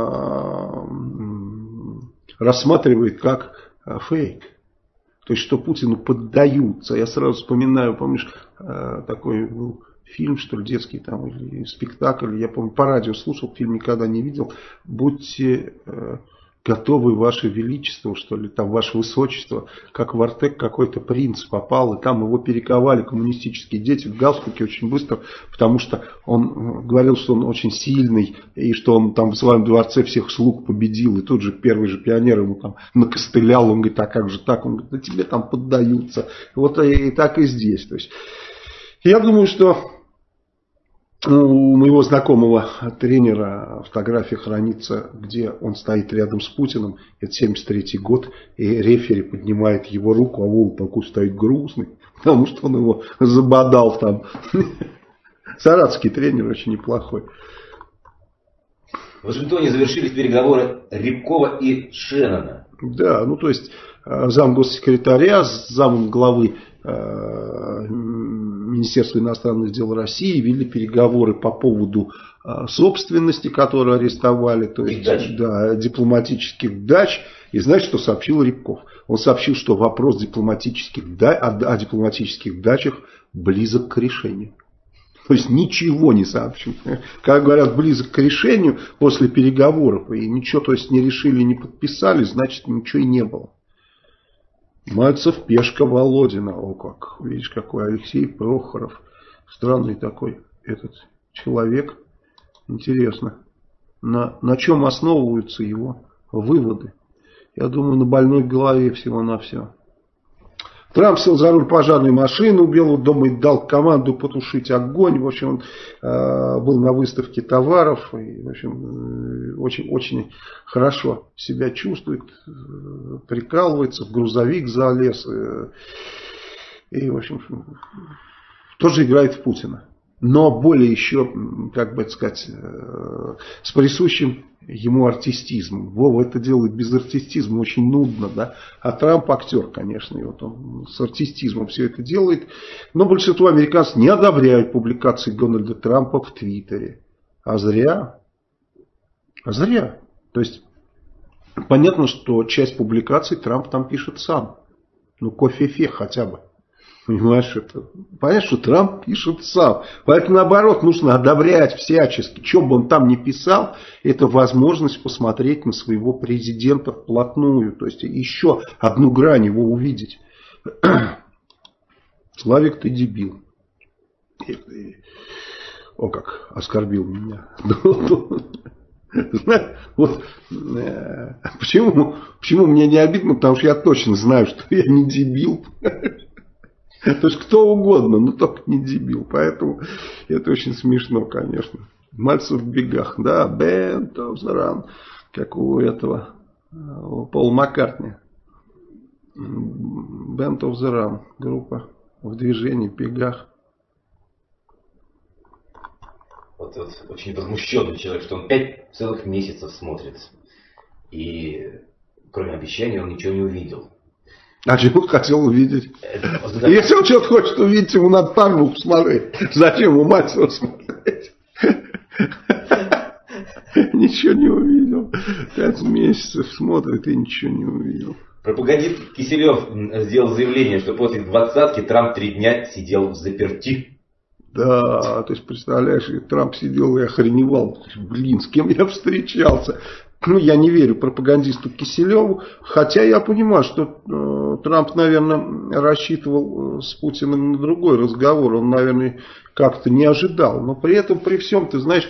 рассматривает как фейк. То есть, что Путину поддаются. Я сразу вспоминаю, помнишь, такой был фильм, что ли, детский там, или спектакль, я помню, по радио слушал, фильм никогда не видел. Будьте готовы, ваше величество, что ли, там, ваше высочество, как в Артек какой-то принц попал, и там его перековали коммунистические дети в галстуке очень быстро, потому что он говорил, что он очень сильный, и что он там в своем дворце всех слуг победил, и тут же первый же пионер ему там накостылял, он говорит, а как же так? Он говорит, да тебе там поддаются. Вот и так и здесь. То есть, я думаю, что у моего знакомого тренера фотография хранится, где он стоит рядом с Путиным. Это 73-й год. И рефери поднимает его руку, а он такой стоит грустный, потому что он его забодал там. Саратовский тренер очень неплохой. В Вашингтоне завершились переговоры Рябкова и Шеннона. Да, ну то есть зам госсекретаря, зам главы Министерства иностранных дел России вели переговоры по поводу собственности, которую арестовали, то есть да, дипломатических дач. И знаете, что сообщил Рябков? Он сообщил, что вопрос о дипломатических дачах близок к решению. То есть ничего не сообщил. Как говорят, близок к решению после переговоров, и ничего, то есть не решили, не подписали, значит ничего и не было. Мальцев, Пешка, Володина. О как. Видишь, какой Алексей Прохоров. Странный такой этот человек. Интересно. На чем основываются его выводы? Я думаю, на больной голове всего-навсего. Трамп сел за руль пожарной машины у Белого дома и дал команду потушить огонь. В общем, он был на выставке товаров. И, в общем, очень хорошо себя чувствует, прикалывается, в грузовик залез. И, в общем, тоже играет в Путина. Но более еще, как бы сказать, с присущим ему артистизмом. Вова это делает без артистизма, очень нудно, да. А Трамп актер, конечно, и вот он с артистизмом все это делает. Но большинство американцев не одобряют публикации Дональда Трампа в Твиттере. А зря. А зря. То есть, понятно, что часть публикаций Трамп там пишет сам. Ну, кофе-фе хотя бы. Понимаешь, понятно, что Трамп пишет сам. Поэтому, наоборот, нужно одобрять всячески. Что бы он там ни писал, это возможность посмотреть на своего президента вплотную. То есть, еще одну грань его увидеть. Славик, ты дебил. О, как оскорбил меня. Вот, почему мне не обидно? Потому что я точно знаю, что я не дебил. То есть кто угодно, но только не дебил. Поэтому это очень смешно, конечно. Мальцев в бегах. Да, Band of the Run. Как у этого, у Пола Маккартни. Band of the Run. Группа в движении, в бегах. Вот очень возмущенный человек, что он 5 целых месяцев смотрит. И кроме обещаний он ничего не увидел. А чего он хотел увидеть? Если он что-то хочет увидеть, ему надо Тарну посмотреть. Зачем ему Мальцева смотреть? Ничего не увидел. 5 месяцев смотрит и ничего не увидел. Пропагандист Киселев сделал заявление, что после 20-ки Трамп 3 дня сидел в заперти. Да, то есть, представляешь, Трамп сидел и охреневал. Блин, с кем я встречался? Ну, я не верю пропагандисту Киселеву, хотя я понимаю, что Трамп, наверное, рассчитывал с Путиным на другой разговор. Он, наверное, как-то не ожидал. Но при этом, при всем, ты знаешь,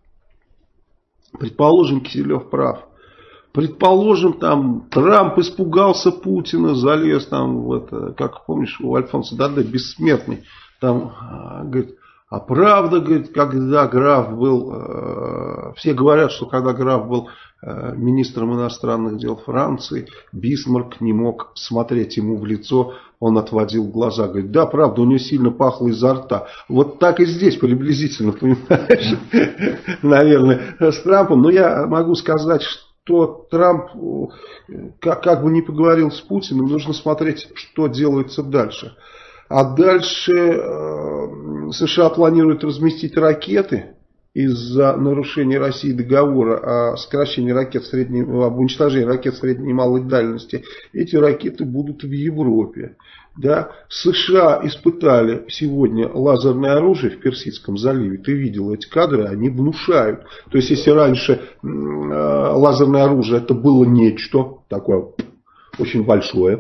предположим, Киселев прав. Предположим, там Трамп испугался Путина, залез там в это, как помнишь, у Альфонса Даде, бессмертный. Там, говорит, а правда, говорит, когда граф был, все говорят, что когда граф был министром иностранных дел Франции, Бисмарк не мог смотреть ему в лицо, он отводил глаза. Говорит, да, правда, у него сильно пахло изо рта. Вот так и здесь приблизительно, понимаешь, наверное, с Трампом. Но я могу сказать, что Трамп, как бы ни поговорил с Путиным, нужно смотреть, что делается дальше. А дальше США планируют разместить ракеты из-за нарушения России договора о сокращении ракет об уничтожении ракет средней и малой дальности. Эти ракеты будут в Европе. Да? США испытали сегодня лазерное оружие в Персидском заливе. Ты видел эти кадры, они внушают. То есть, если раньше лазерное оружие это было нечто такое очень большое,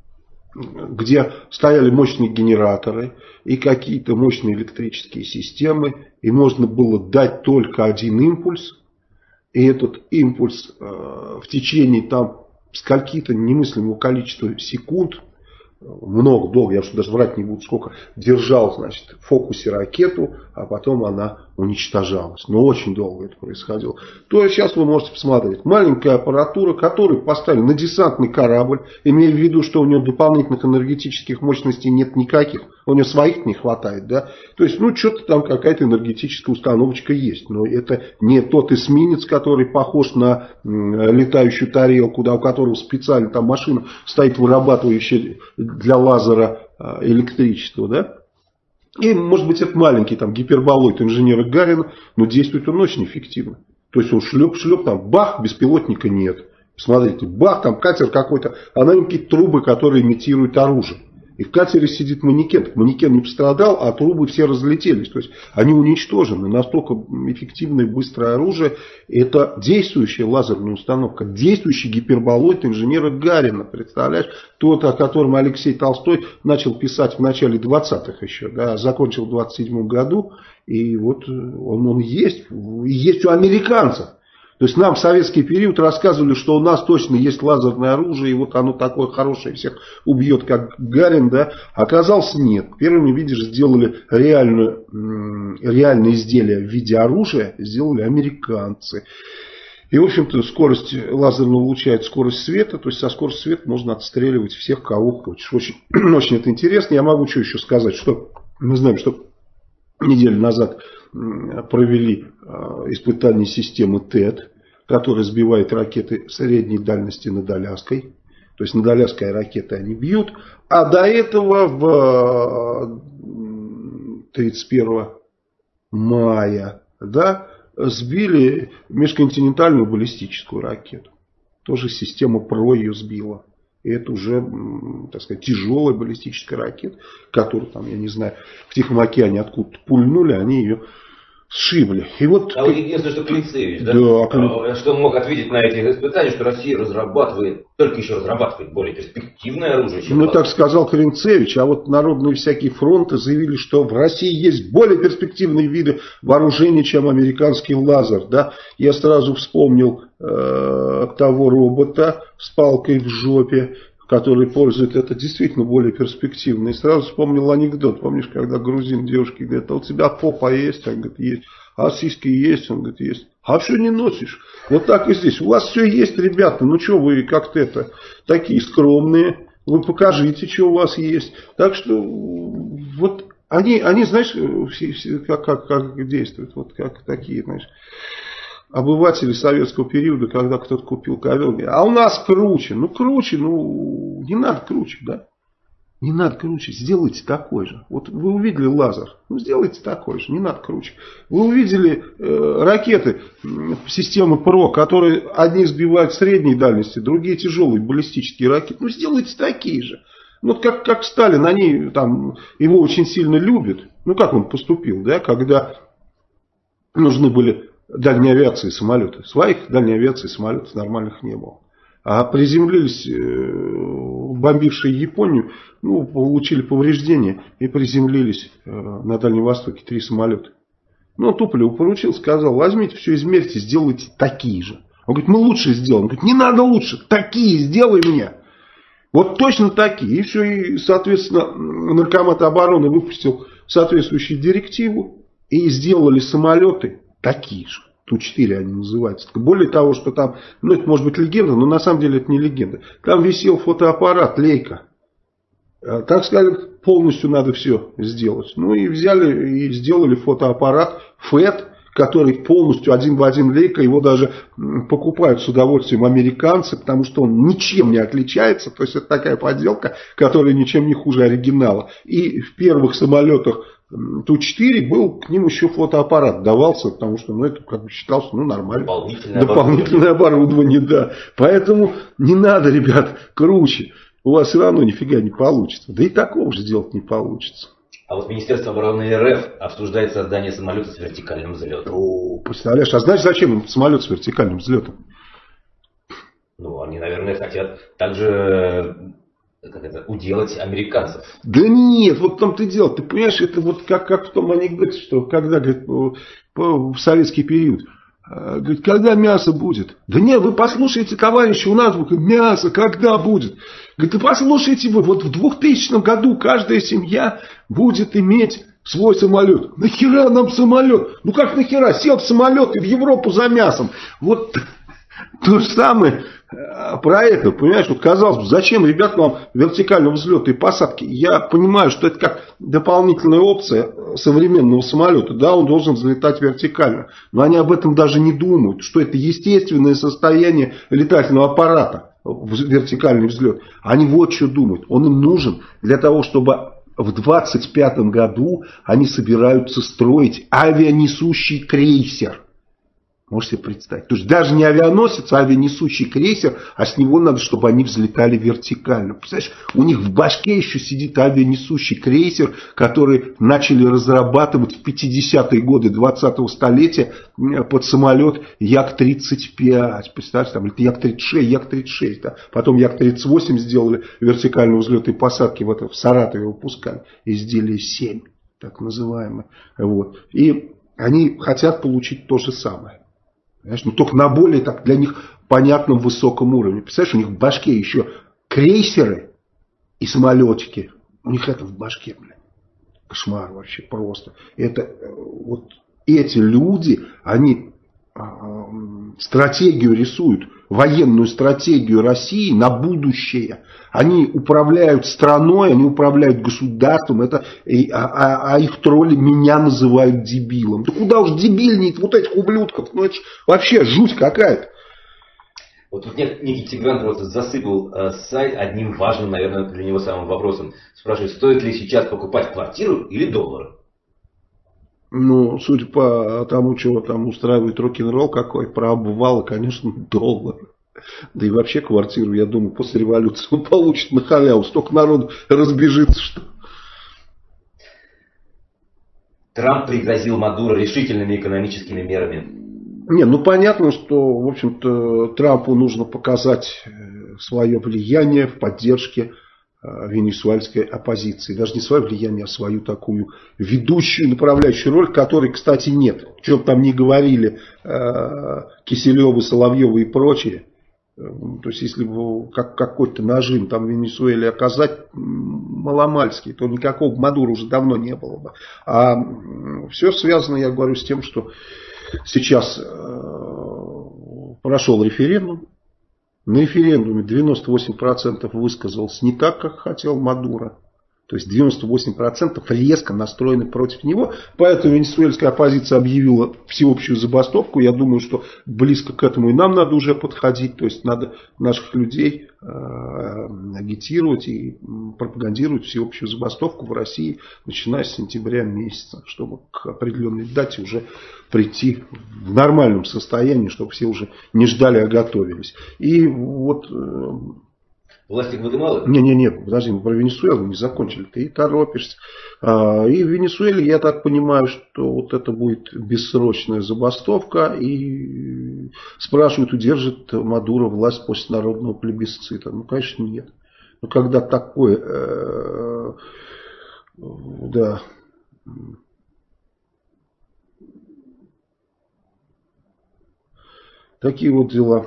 где стояли мощные генераторы и какие-то мощные электрические системы, и можно было дать только один импульс, и этот импульс в течение там скольки-то немыслимого количества секунд, много, долго, я даже врать не буду, сколько, держал, значит, в фокусе ракету, а потом она уничтожалась. Но очень долго это происходило. То есть сейчас вы можете посмотреть. Маленькая аппаратура, которую поставили на десантный корабль, имея в виду, что у него дополнительных энергетических мощностей нет никаких, у него своих не хватает, да. То есть, ну, что-то там какая-то энергетическая установочка есть. Но это не тот эсминец, который похож на летающую тарелку, да, у которого специально там машина стоит, вырабатывающая для лазера электричество, да. И, может быть, это маленький там гиперболоид инженера Гарина, но действует он очень эффективно. То есть он шлеп, там бах, беспилотника нет. Смотрите, бах, там катер какой-то, а на нем какие-то трубы, которые имитируют оружие. И в катере сидит манекен. Манекен не пострадал, а трубы все разлетелись. То есть они уничтожены. Настолько эффективное и быстрое оружие. Это действующая лазерная установка. Действующий гиперболоид инженера Гарина. Представляешь? Тот, о котором Алексей Толстой начал писать в начале 20-х еще. Да, закончил в 27-м году. И вот он есть. Есть у американцев. То есть нам в советский период рассказывали, что у нас точно есть лазерное оружие, и вот оно такое хорошее, всех убьет, как Гарин, да? Оказалось, нет. Первыми, видишь, сделали реальное изделие в виде оружия, сделали американцы. И, в общем-то, скорость лазерного луча — это скорость света, то есть со скоростью света можно отстреливать всех, кого хочешь. Очень, очень это интересно. Я могу что еще сказать, что мы знаем, что неделю назад провели испытание системы ТЭД, которая сбивает ракеты средней дальности над Аляской. То есть над Аляской ракеты они бьют. А до этого в 31 мая, да, сбили межконтинентальную баллистическую ракету. Тоже система ПРО ее сбила. И это уже, так сказать, тяжелая баллистическая ракета, которую, там, я не знаю, в Тихом океане откуда-то пульнули, они ее сшибли. И вот... А вот единственное, что Клинцевич, да? Да, что он мог ответить на эти испытания, что Россия разрабатывает, только еще разрабатывает более перспективное оружие, чем... Ну, так сказал Клинцевич, а вот народные всякие фронты заявили, что в России есть более перспективные виды вооружения, чем американский лазер, да? Я сразу вспомнил того робота с палкой в жопе, который пользует, это действительно более перспективно. И сразу вспомнил анекдот. Помнишь, когда грузин девушке говорит: а у тебя попа есть? Он говорит: есть. А сиськи есть? Он говорит: есть. А что не носишь? Вот так и здесь. У вас все есть, ребята. Ну что вы как-то это такие скромные. Вы покажите, что у вас есть. Так что вот они знаешь, как действуют. Вот как такие, знаешь, обыватели советского периода, когда кто-то купил ковер, говорит: а у нас круче. Ну, круче, ну, не надо круче, да? Не надо круче, сделайте такой же. Вот вы увидели лазер, ну, сделайте такой же, не надо круче. Вы увидели ракеты системы ПРО, которые одни сбивают средней дальности, другие тяжелые баллистические ракеты, ну, сделайте такие же. Ну, как Сталин, они там его очень сильно любят. Ну, как он поступил, да, когда нужны были дальней авиации самолеты. Своих дальней авиации самолетов нормальных не было. А приземлились бомбившие Японию, ну, получили повреждения и приземлились на Дальнем Востоке 3 самолета. Ну, Туполев поручил, сказал: возьмите все, измерьте, сделайте такие же. Он говорит: мы лучше сделаем. Он говорит: не надо лучше, такие сделай мне. Вот точно такие. И все, и, соответственно, Наркомат обороны выпустил соответствующую директиву, и сделали самолеты такие же. Ту-4 они называются. Более того, что там, ну, это может быть легенда, но на самом деле это не легенда. Там висел фотоаппарат Leica. Так сказали, полностью надо все сделать. Ну и взяли и сделали фотоаппарат FET, который полностью один в один Leica. Его даже покупают с удовольствием американцы, потому что он ничем не отличается. То есть это такая подделка, которая ничем не хуже оригинала. И в первых самолетах Ту-4 был, к ним еще фотоаппарат давался, потому что, ну, это как бы считалось, ну, нормально. Дополнительное оборудование, да. Поэтому не надо, ребят, круче. У вас все равно нифига не получится. Да и такого же сделать не получится. А вот Министерство обороны РФ обсуждает создание самолета с вертикальным взлетом. О, представляешь, а знаешь, зачем им самолет с вертикальным взлетом? Ну, они, наверное, хотят также... как это, уделать американцев. Да нет, вот в том-то и дело. Ты понимаешь, это вот как в том анекдоте, что когда, говорит, в советский период, говорит: когда мясо будет? Да нет, вы послушайте, товарищи, у нас мясо когда будет? Говорит: да послушайте вы, вот в 2000 году каждая семья будет иметь свой самолет. Нахера нам самолет? Ну как нахера? Сел в самолет и в Европу за мясом. Вот то же самое про это, понимаешь, вот казалось бы, зачем, ребят, нам вертикального взлета и посадки? Я понимаю, что это как дополнительная опция современного самолета, да, он должен взлетать вертикально, но они об этом даже не думают, что это естественное состояние летательного аппарата, вертикальный взлет. Они вот что думают, он им нужен для того, чтобы в 25 году они собираются строить авианесущий крейсер. Можете себе представить. То есть даже не авианосец, а авианесущий крейсер, а с него надо, чтобы они взлетали вертикально. Представляешь, у них в башке еще сидит авианесущий крейсер, который начали разрабатывать в 50-е годы 20-го столетия под самолет Як-35. Представляешь, там это Як-36, Як-36. Да? Потом Як-38 сделали вертикальный взлет и посадки в Саратове выпускали. Изделие 7, так называемое. Вот. И они хотят получить то же самое. Понимаешь? Ну, только на более так для них понятном высоком уровне. Представляешь, у них в башке еще крейсеры и самолетики. У них это в башке, блин. Кошмар вообще просто. Это вот эти люди, они стратегию рисуют, военную стратегию России на будущее. Они управляют страной, они управляют государством, а их тролли меня называют дебилом. Да куда уж дебильнее вот этих ублюдков, ну это вообще жуть какая-то. Вот тут некий Тигран просто засыпал сайт одним важным, наверное, для него самым вопросом. Спрашивает, стоит ли сейчас покупать квартиру или доллары? Ну, судя по тому, чего там устраивает рок-н-ролл какой, про обвалы, конечно, доллар. Да и вообще квартиру, я думаю, после революции он получит на халяву. Столько народу разбежится, что... Трамп пригрозил Мадуро решительными экономическими мерами. Не, ну понятно, что, в общем-то, Трампу нужно показать свое влияние в поддержке венесуэльской оппозиции. Даже не свое влияние, а свою такую ведущую, направляющую роль, которой, кстати, нет. Что бы там ни говорили Киселевы, Соловьевы и прочие. То есть, если бы какой-то нажим там в Венесуэле оказать маломальский, то никакого Мадуро уже давно не было бы. А все связано, я говорю, с тем, что сейчас прошел референдум. На референдуме 98% высказалось не так, как хотел Мадуро. То есть 98% резко настроены против него. Поэтому венесуэльская оппозиция объявила всеобщую забастовку. Я думаю, что близко к этому и нам надо уже подходить. То есть надо наших людей агитировать и пропагандировать всеобщую забастовку в России, начиная с сентября месяца, чтобы к определенной дате уже прийти в нормальном состоянии, чтобы все уже не ждали, а готовились. И вот... Власти Гватемалы? Не, подожди, мы про Венесуэлу не закончили, ты торопишься. И в Венесуэле, я так понимаю, что вот это будет бессрочная забастовка, и спрашивают, удержит Мадуро власть после народного плебисцита. Ну, конечно, нет. Но когда такое, да... Такие вот дела.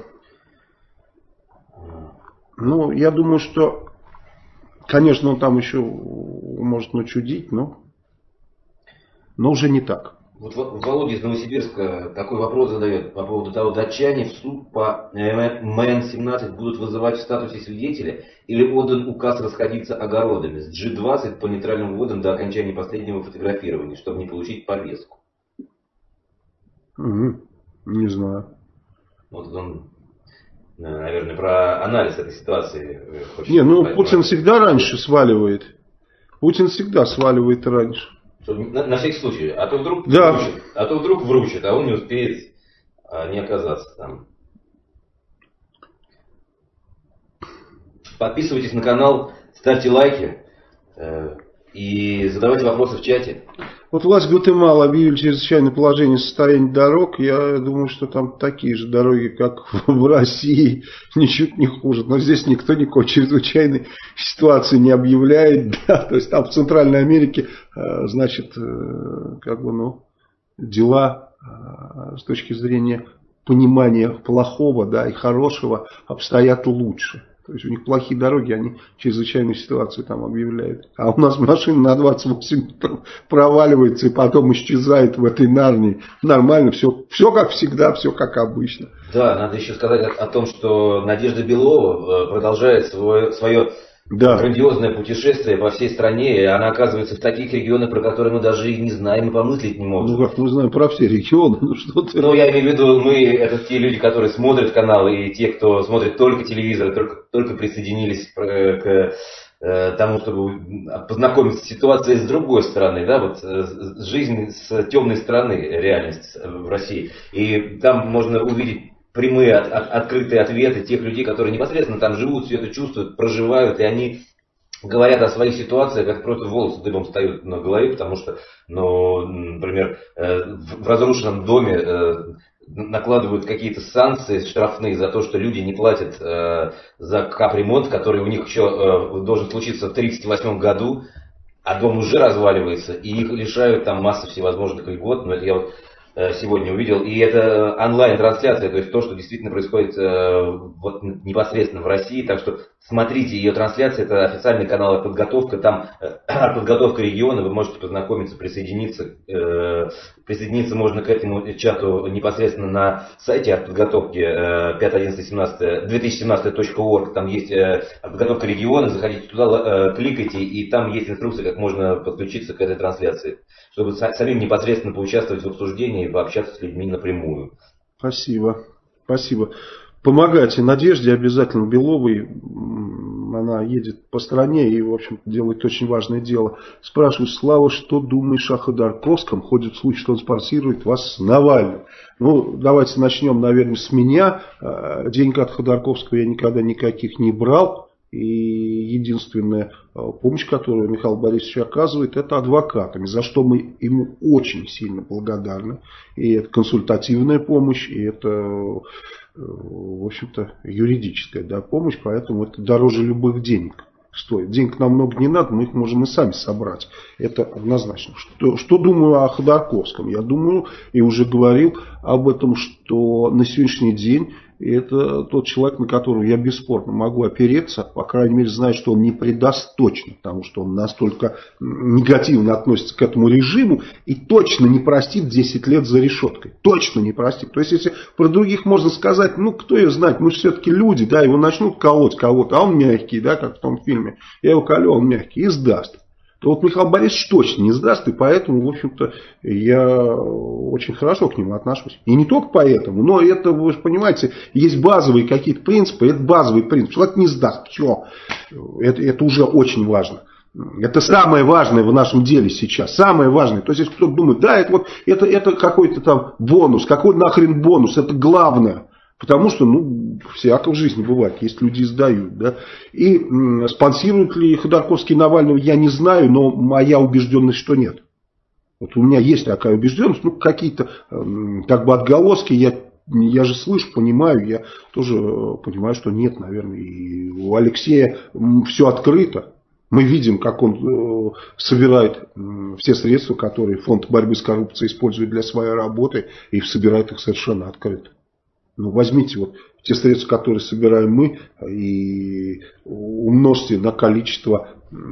Ну, я думаю, что, конечно, он там еще может начудить, но уже не так. Вот Володя из Новосибирска такой вопрос задает по поводу того, датчане в суд по МН-17 будут вызывать в статусе свидетеля или отдан указ расходиться огородами с G20 по нейтральным водам до окончания последнего фотографирования, чтобы не получить повестку. Не знаю. Вот он... Наверное, про анализ этой ситуации хочет. Не, ну Путин всегда раньше сваливает. Путин всегда сваливает раньше. На всякий случай. А то вдруг вручит, а он не успеет не оказаться там. Подписывайтесь на канал, ставьте лайки и задавайте вопросы в чате. Вот власть Гватемалы объявили чрезвычайное положение состояния дорог. Я думаю, что там такие же дороги, как в России, ничуть не хуже. Но здесь никто никакой чрезвычайной ситуации не объявляет. Да? То есть там в Центральной Америке, значит, дела с точки зрения понимания плохого, да, и хорошего обстоят лучше. То есть у них плохие дороги, они чрезвычайную ситуацию там объявляют. А у нас машина на 28 проваливается и потом исчезает в этой Нарнии. Нормально, все как всегда, все как обычно. Да, надо еще сказать о том, что Надежда Белова продолжает свое грандиозное путешествие по всей стране. И она оказывается в таких регионах, про которые мы даже и не знаем и помыслить не можем. Ну как мы знаем про все регионы? Ну я имею в виду, это те люди, которые смотрят канал, и те, кто смотрит только телевизор, только присоединились к тому, чтобы познакомиться с ситуацией с другой стороны, да, вот жизнь с темной стороны, реальность в России. И там можно увидеть прямые, открытые ответы тех людей, которые непосредственно там живут, все это чувствуют, проживают, и они говорят о своих ситуациях, это просто волосы дыбом встают на голове, потому что, например, в разрушенном доме накладывают какие-то санкции штрафные за то, что люди не платят за капремонт, который у них еще должен случиться в 1938 году, а дом уже разваливается, и их лишают там массы всевозможных льгот. Но это я вот сегодня увидел. И это онлайн-трансляция, то есть то, что действительно происходит вот непосредственно в России. Так что смотрите ее трансляции, это официальный канал «Артподготовка». Там «Артподготовка региона», вы можете познакомиться, присоединиться. Присоединиться можно к этому чату непосредственно на сайте «Артподготовки» 2017.org. Там есть «Артподготовка региона», заходите туда, кликайте, и там есть инструкция, как можно подключиться к этой трансляции, чтобы самим непосредственно поучаствовать в обсуждении и пообщаться с людьми напрямую. Спасибо. Спасибо. Помогайте Надежде обязательно Беловой. Она едет по стране и, в общем, делает очень важное дело. Спрашиваю, Слава, что думаешь о Ходорковском? Ходит слух, что он спонсирует вас с Навальным. Ну, давайте начнем, наверное, с меня. Денег от Ходорковского я никогда никаких не брал. И единственная помощь, которую Михаил Борисович оказывает, это адвокатами, за что мы ему очень сильно благодарны. И это консультативная помощь, и это, в общем-то, юридическая, да, помощь, поэтому это дороже любых денег стоит. Денег нам много не надо, мы их можем и сами собрать. Это однозначно. Что думаю о Ходорковском? Я думаю, и уже говорил об этом, что на сегодняшний день это тот человек, на которого я бесспорно могу опереться, по крайней мере, знаю, что он не предаст точно, потому что он настолько негативно относится к этому режиму и точно не простит 10 лет за решеткой. Точно не простит. То есть, если про других можно сказать, ну, кто ее знает, мы же все-таки люди, да, его начнут колоть кого-то, а он мягкий, да, как в том фильме, я его колю, он мягкий, и сдаст. То вот Михаил Борисович точно не сдаст, и поэтому, в общем-то, я очень хорошо к нему отношусь. И не только поэтому, но это, вы же понимаете, есть базовые какие-то принципы, это базовый принцип. Человек не сдаст, все. Это уже очень важно. Это самое важное в нашем деле сейчас. Самое важное. То есть, если кто-то думает, да, это какой-то там бонус, какой нахрен бонус, это главное. Потому что, ну, всяко в жизни бывает, есть люди сдают, да. И спонсируют ли Ходорковский Навального, я не знаю, но моя убежденность, что нет. Вот у меня есть такая убежденность, ну, какие-то как бы отголоски, я же слышу, понимаю, я тоже понимаю, что нет, наверное, и у Алексея все открыто. Мы видим, как он собирает все средства, которые фонд борьбы с коррупцией использует для своей работы, и собирает их совершенно открыто. Ну, возьмите вот те средства, которые собираем мы, и умножьте на количество,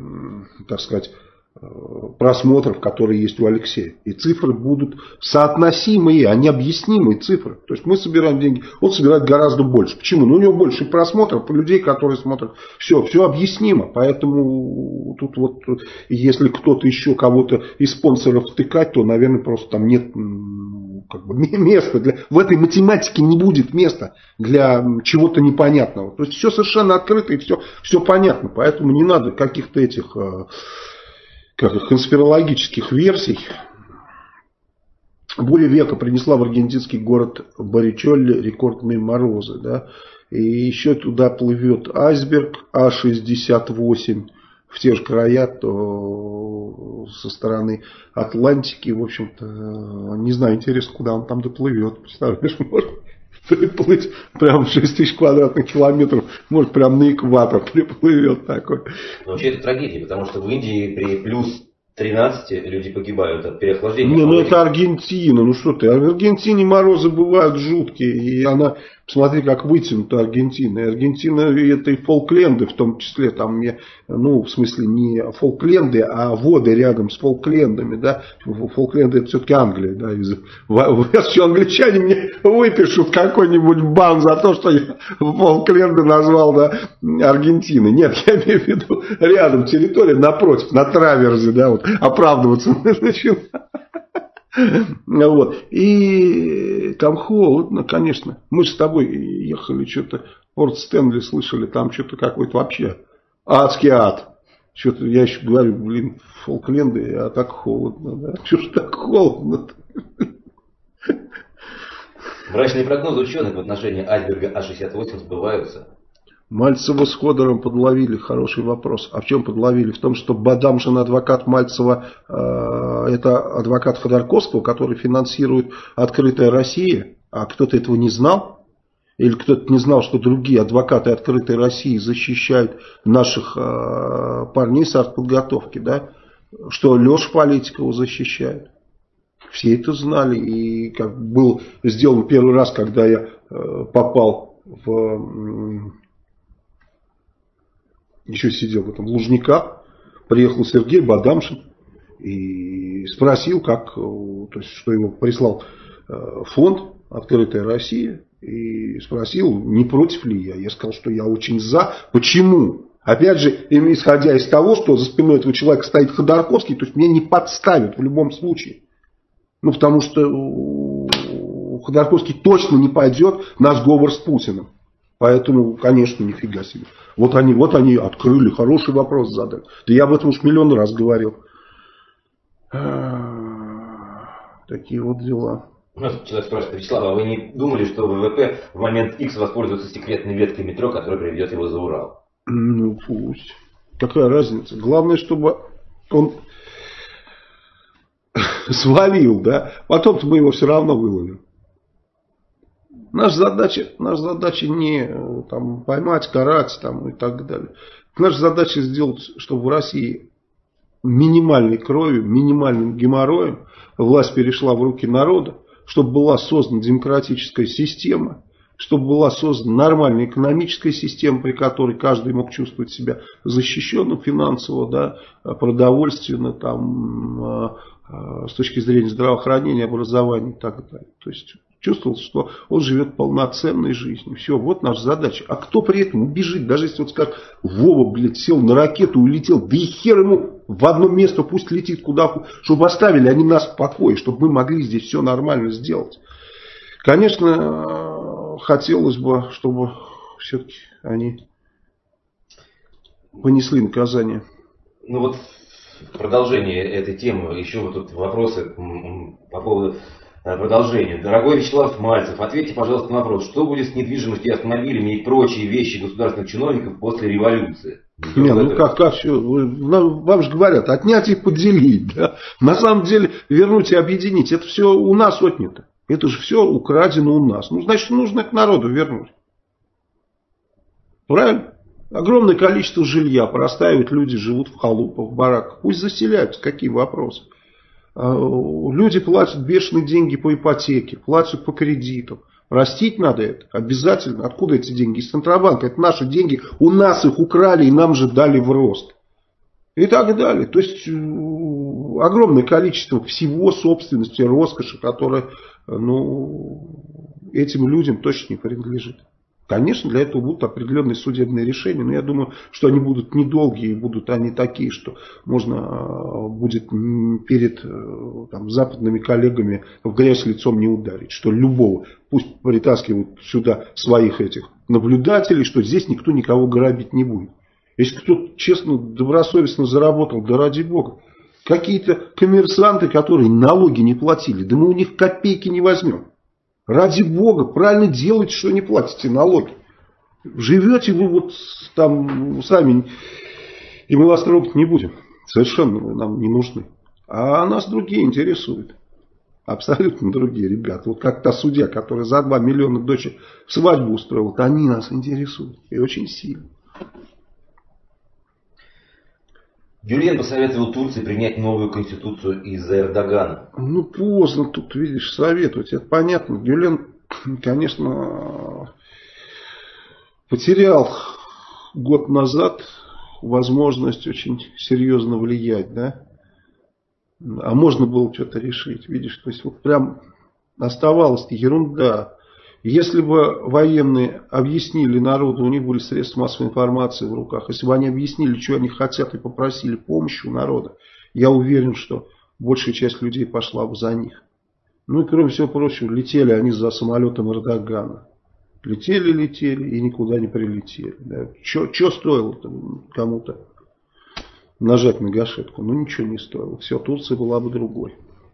так сказать, просмотров, которые есть у Алексея. И цифры будут соотносимые, а не объяснимые цифры. То есть мы собираем деньги, он собирает гораздо больше. Почему? Ну, у него больше просмотров, людей, которые смотрят. Все объяснимо. Поэтому тут вот, если кто-то еще кого-то из спонсоров втыкать, то, наверное, просто там нет как бы места. В этой математике не будет места для чего-то непонятного. То есть все совершенно открыто и все понятно. Поэтому не надо каких-то этих конспирологических версий. Буря века принесла в аргентинский город Баричолли рекордные морозы. Да? И еще туда плывет айсберг А68 в те же края, то со стороны Атлантики. В общем-то, не знаю, интересно, куда он там доплывет. Представляешь, может приплыть прям 6 тысяч квадратных километров, может прям на экватор приплывет такой. Но вообще это трагедия, потому что в Индии при плюс 13 люди погибают от переохлаждения. Не, ну это Аргентина, ну что ты, в Аргентине морозы бывают жуткие, и она, посмотри, как вытянута Аргентина. И Аргентина, это и Фолкленды в том числе, там, ну, в смысле, не Фолкленды, а воды рядом с Фолклендами, да. Фолкленды это все-таки Англия, да. Если англичане мне выпишут какой-нибудь бан за то, что я Фолкленды назвал, да, Аргентиной. Нет, я имею в виду рядом территория, напротив, на траверзе, да, вот, оправдываться начинаю. Вот. И там холодно, конечно. Мы же с тобой ехали, что-то Порт Стэнли слышали, там что-то какой-то вообще адский ад. Что-то я еще говорю, блин, Фолкленды, а так холодно, да? Что ж так холодно-то? Мрачные прогнозы ученых в отношении айсберга А68 сбываются. Мальцева с Ходором подловили. Хороший вопрос. А в чем подловили? В том, что Бадамшин, адвокат Мальцева, это адвокат Ходорковского, который финансирует «Открытая Россия». А кто-то этого не знал? Или кто-то не знал, что другие адвокаты «Открытой России» защищают наших парней с артподготовки, да? Что Леша Политикова защищает. Все это знали. И как был сделан первый раз, когда я попал в... Еще сидел в этом Лужниках. Приехал Сергей Бадамшин и спросил, как, то есть, что его прислал фонд «Открытая Россия». И спросил, не против ли я. Я сказал, что я очень за. Почему? Опять же, исходя из того, что за спиной этого человека стоит Ходорковский, то есть меня не подставят в любом случае. Ну, потому что Ходорковский точно не пойдет на сговор с Путиным. Поэтому, конечно, нифига себе. Вот они открыли, хороший вопрос задали. Да я об этом уж миллион раз говорил. Такие вот дела. У нас человек спрашивает: Вячеслав, а вы не думали, что ВВП в момент X воспользуется секретной веткой метро, которая приведет его за Урал? Ну пусть. Какая разница? Главное, чтобы он свалил, да? Потом-то мы его все равно выловим. Наша задача не там, поймать, карать там, и так далее. Наша задача сделать, чтобы в России минимальной кровью, минимальным геморроем власть перешла в руки народа, чтобы была создана демократическая система, чтобы была создана нормальная экономическая система, при которой каждый мог чувствовать себя защищенным финансово, да, продовольственно, там, с точки зрения здравоохранения, образования и так далее. То есть чувствовал, что он живет полноценной жизнью. Все, вот наша задача. А кто при этом убежит? Даже если вот скажет: Вова, блядь, сел на ракету и улетел. Да и хер ему в одно место, пусть летит куда, чтобы оставили они нас в покое, чтобы мы могли здесь все нормально сделать. Конечно, хотелось бы, чтобы все-таки они понесли наказание. Ну вот продолжение этой темы. Еще вот тут вопросы по поводу продолжения. Дорогой Вячеслав Мальцев, ответьте, пожалуйста, на вопрос: что будет с недвижимостью, автомобилями и прочие вещи государственных чиновников после революции? Не, ну как все? Вам же говорят, отнять и поделить. Да? На самом деле, вернуть и объединить, это все у нас отнято. Это же все украдено у нас. Ну, значит, нужно к народу вернуть. Правильно? Огромное количество жилья простаивают, люди живут в халупах, в бараках. Пусть заселяются, какие вопросы. Люди платят бешеные деньги по ипотеке, платят по кредитам. Простить надо это обязательно. Откуда эти деньги? Из Центробанка. Это наши деньги. У нас их украли и нам же дали в рост. И так далее. То есть огромное количество всего собственности, роскоши, которая этим людям точно не принадлежит. Конечно, для этого будут определенные судебные решения, но я думаю, что они будут недолгие, будут они такие, что можно будет перед западными коллегами в грязь лицом не ударить, что любого, пусть притаскивают сюда своих этих наблюдателей, что здесь никто никого грабить не будет. Если кто-то честно, добросовестно заработал, да ради бога. Какие-то коммерсанты, которые налоги не платили, да мы у них копейки не возьмем. Ради бога, правильно делайте, что не платите налоги. Живете вы вот там сами, и мы вас трогать не будем. Совершенно нам не нужны. А нас другие интересуют. Абсолютно другие ребята. Вот как та судья, которая за 2 миллиона дочек свадьбу устроила, то они нас интересуют. И очень сильно. Гюлен посоветовал Турции принять новую конституцию из-за Эрдогана. Ну, поздно тут, видишь, советовать. Это понятно. Гюлен, конечно, потерял год назад возможность очень серьезно влиять, да? А можно было что-то решить, видишь. То есть, вот прям оставалась ерунда. Если бы военные объяснили народу, у них были средства массовой информации в руках, если бы они объяснили, что они хотят, и попросили помощи у народа, я уверен, что большая часть людей пошла бы за них. Ну и кроме всего прочего, летели они за самолетом Эрдогана. Летели и никуда не прилетели. Да. Что стоило кому-то нажать на гашетку? Ну ничего не стоило. Все, Турция была бы другой.